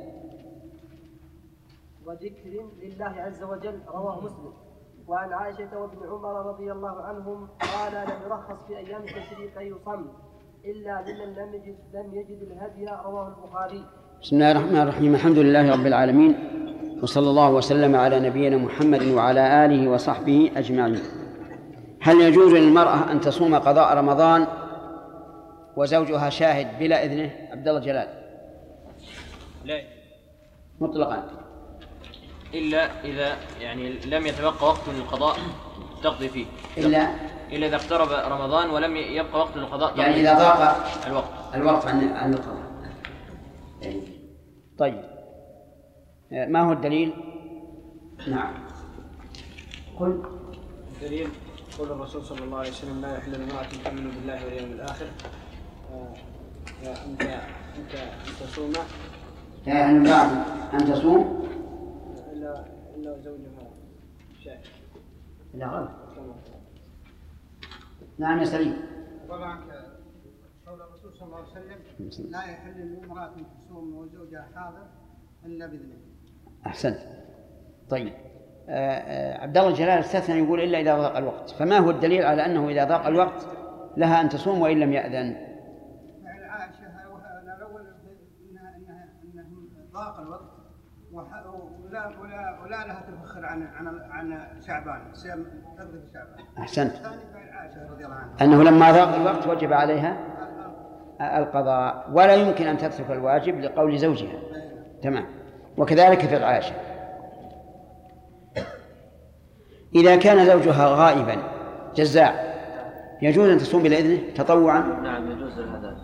عز وجل، رواه مسلم. وعن عائشة وابن عمر رضي الله عنهم قال: لم يرخص في أيام التشريق أن يصم إلا لمن لم يجد الهدي، رواه البخاري. بسم الله الرحمن الرحيم. الحمد لله رب العالمين، وصلى الله وسلم على نبينا محمد وعلى آله وصحبه أجمعين. هل يجوز للمرأة أن تصوم قضاء رمضان وزوجها شاهد بلا إذنه؟ عبد الله جلال.
لا
مطلقا،
إلا إذا يعني لم يتبقى وقت للقضاء تقضي فيه، إلا إذا اقترب رمضان ولم يبقى وقت للقضاء،
يعني إذا ضاق
الوقت
عن القضاء. طيب، ما هو الدليل؟ نعم، قل.
الدليل قول الرسول صلى الله عليه وسلم: لا يحل لامرأة تؤمن بالله واليوم الآخر أن تصوم،
لا يحل لامرأة أن تصوم
إلا زوجها شاهد.
لا غلط. نعم يا سليم.
طبعا قول الرسول صلى الله عليه وسلم: لا يحل لامرأة تصوم وزوجها حاضر إلا بإذنه.
أحسنت. طيب، عبد الله جلال استثنى يقول إلا إذا ضاق الوقت، فما هو الدليل على أنه إذا ضاق الوقت لها أن تصوم وإن لم يأذن؟
فعل عائشة الأول أنه ضاق الوقت ولا لها تفخر عن شعبان، صيام تقضي في شعبان.
أحسنت.
الثاني فعل عائشة رضي الله عنها
أنه لما ضاق الوقت وجب عليها القضاء، ولا يمكن أن تترك الواجب لقول زوجها. تمام. وكذلك في العاشر. إذا كان زوجها غائبا جزاع يجوز أن تصوم بلا إذنه تطوعا؟
نعم يجوز هذا،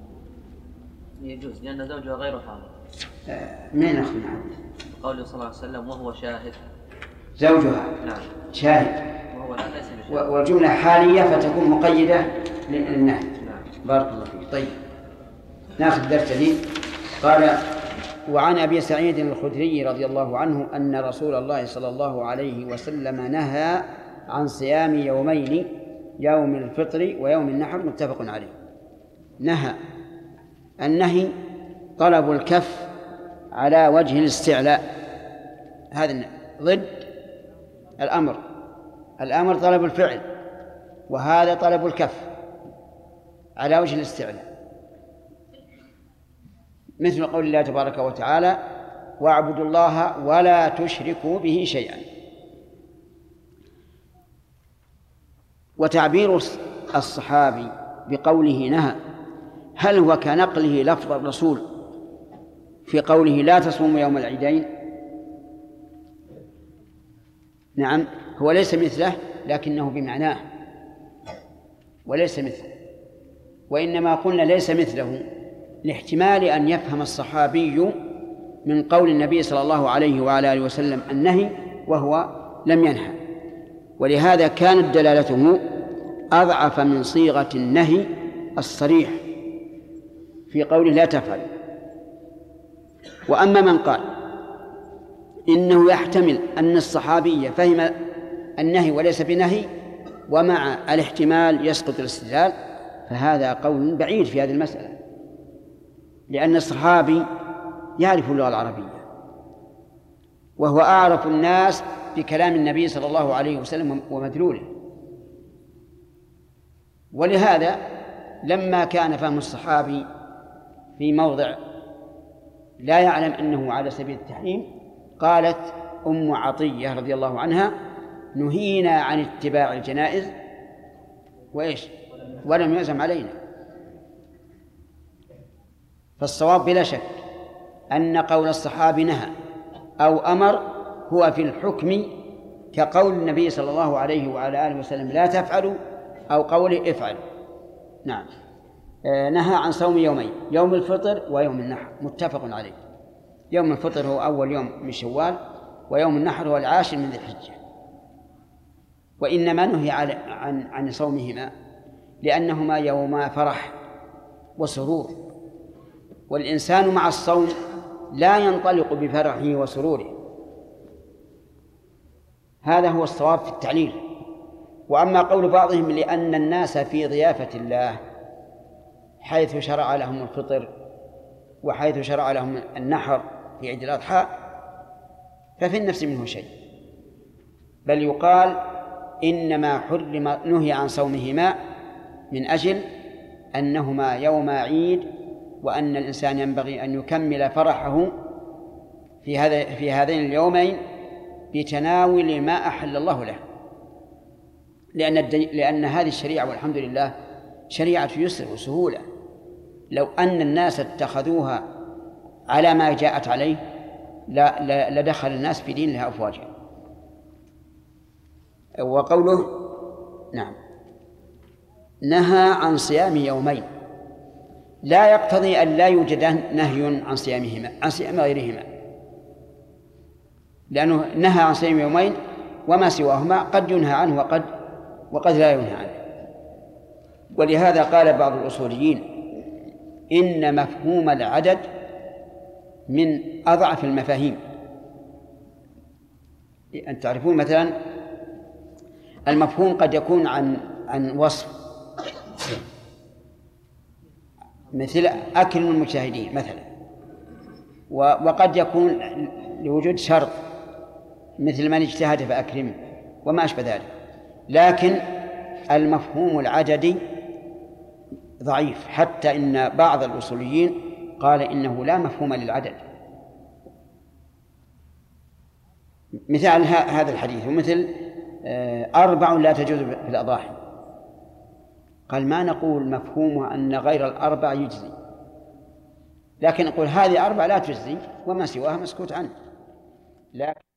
يجوز لأن زوجها غير حاضر.
منين أخذ معه؟
قوله صلى الله عليه وسلم: وهو شاهد.
زوجها
نعم
شاهد،
وهو لا ليس بشاهد،
والجملة حالية فتكون مقيدة للنهي.
نعم.
بارك الله فيك. طيب، ناخذ درس جديد. قال: وعن أبي سعيد الخدري رضي الله عنه أن رسول الله صلى الله عليه وسلم نهى عن صيام يومين، يوم الفطر ويوم النحر، متفق عليه. نهى، النهي طلب الكف على وجه الاستعلاء، هذا ضد الأمر. الأمر طلب الفعل، وهذا طلب الكف على وجه الاستعلاء، مثل قول الله تبارك وتعالى: واعبدوا الله ولا تشركوا به شيئا. وتعبير الصحابي بقوله نهى هل هو كنقله لفظ الرسول في قوله لا تصوموا يوم العيدين؟ نعم، هو ليس مثله لكنه بمعناه وليس مثله، وإنما قلنا ليس مثله لاحتمال أن يفهم الصحابي من قول النبي صلى الله عليه وعلى آله وسلم النهي وهو لم ينهى، ولهذا كانت دلالته أضعف من صيغة النهي الصريح في قوله لا تفعل. وأما من قال إنه يحتمل أن الصحابي فهم النهي وليس بنهي ومع الاحتمال يسقط الاستدلال، فهذا قول بعيد في هذه المسألة، لأن الصحابي يعرف اللغة العربية وهو أعرف الناس بكلام النبي صلى الله عليه وسلم ومدلوله، ولهذا لما كان فهم الصحابي في موضع لا يعلم أنه على سبيل التحريم قالت أم عطية رضي الله عنها: نهينا عن اتباع الجنائز وإيش ولم يعزم علينا. فالصواب بلا شك أن قول الصحابي نهى أو أمر هو في الحكم كقول النبي صلى الله عليه وعلى آله وسلم لا تفعلوا أو قوله افعلوا. نعم. نهى عن صوم يومين، يوم الفطر ويوم النحر، متفق عليه. يوم الفطر هو أول يوم من شوال، ويوم النحر هو العاشر من ذي الحجة. وإنما نهي عن صومهما لأنهما يوما فرح وسرور، والإنسان مع الصوم لا ينطلق بفرحه وسروره. هذا هو الصواب في التعليل. وأما قول بعضهم لأن الناس في ضيافة الله حيث شرع لهم الفطر وحيث شرع لهم النحر في عيد الأضحى ففي النفس منه شيء، بل يقال إنما نهي عن صومهما من أجل أنهما يوم عيد، وأن الإنسان ينبغي أن يكمل فرحه في هذين اليومين بتناول ما أحل الله له، لأن هذه الشريعة والحمد لله شريعة يسر وسهولة. لو أن الناس اتخذوها على ما جاءت عليه لدخل الناس في دين لها أفواجا. وقوله نعم نهى عن صيام يومين لا يقتضي أن لا يوجد نهي عن صيامهما عن صيام غيرهما، لأنه نهى عن صيام يومين وما سواهما قد ينهى عنه وقد لا ينهى عنه. ولهذا قال بعض الأصوليين إن مفهوم العدد من أضعف المفاهيم. أن تعرفون مثلا المفهوم قد يكون عن وصف، مثل أكل المجتهدين مثلا، وقد يكون لوجود شرط مثل من اجتهد فأكرمه وما أشبه ذلك. لكن المفهوم العددي ضعيف، حتى إن بعض الأصوليين قال إنه لا مفهوم للعدد، مثال هذا الحديث، ومثل 4 لا تجوز في الأضاحي، قال ما نقول مفهومه أن غير 4 يجزي، لكن نقول هذه 4 لا تجزي وما سواها مسكوت عنه. لكن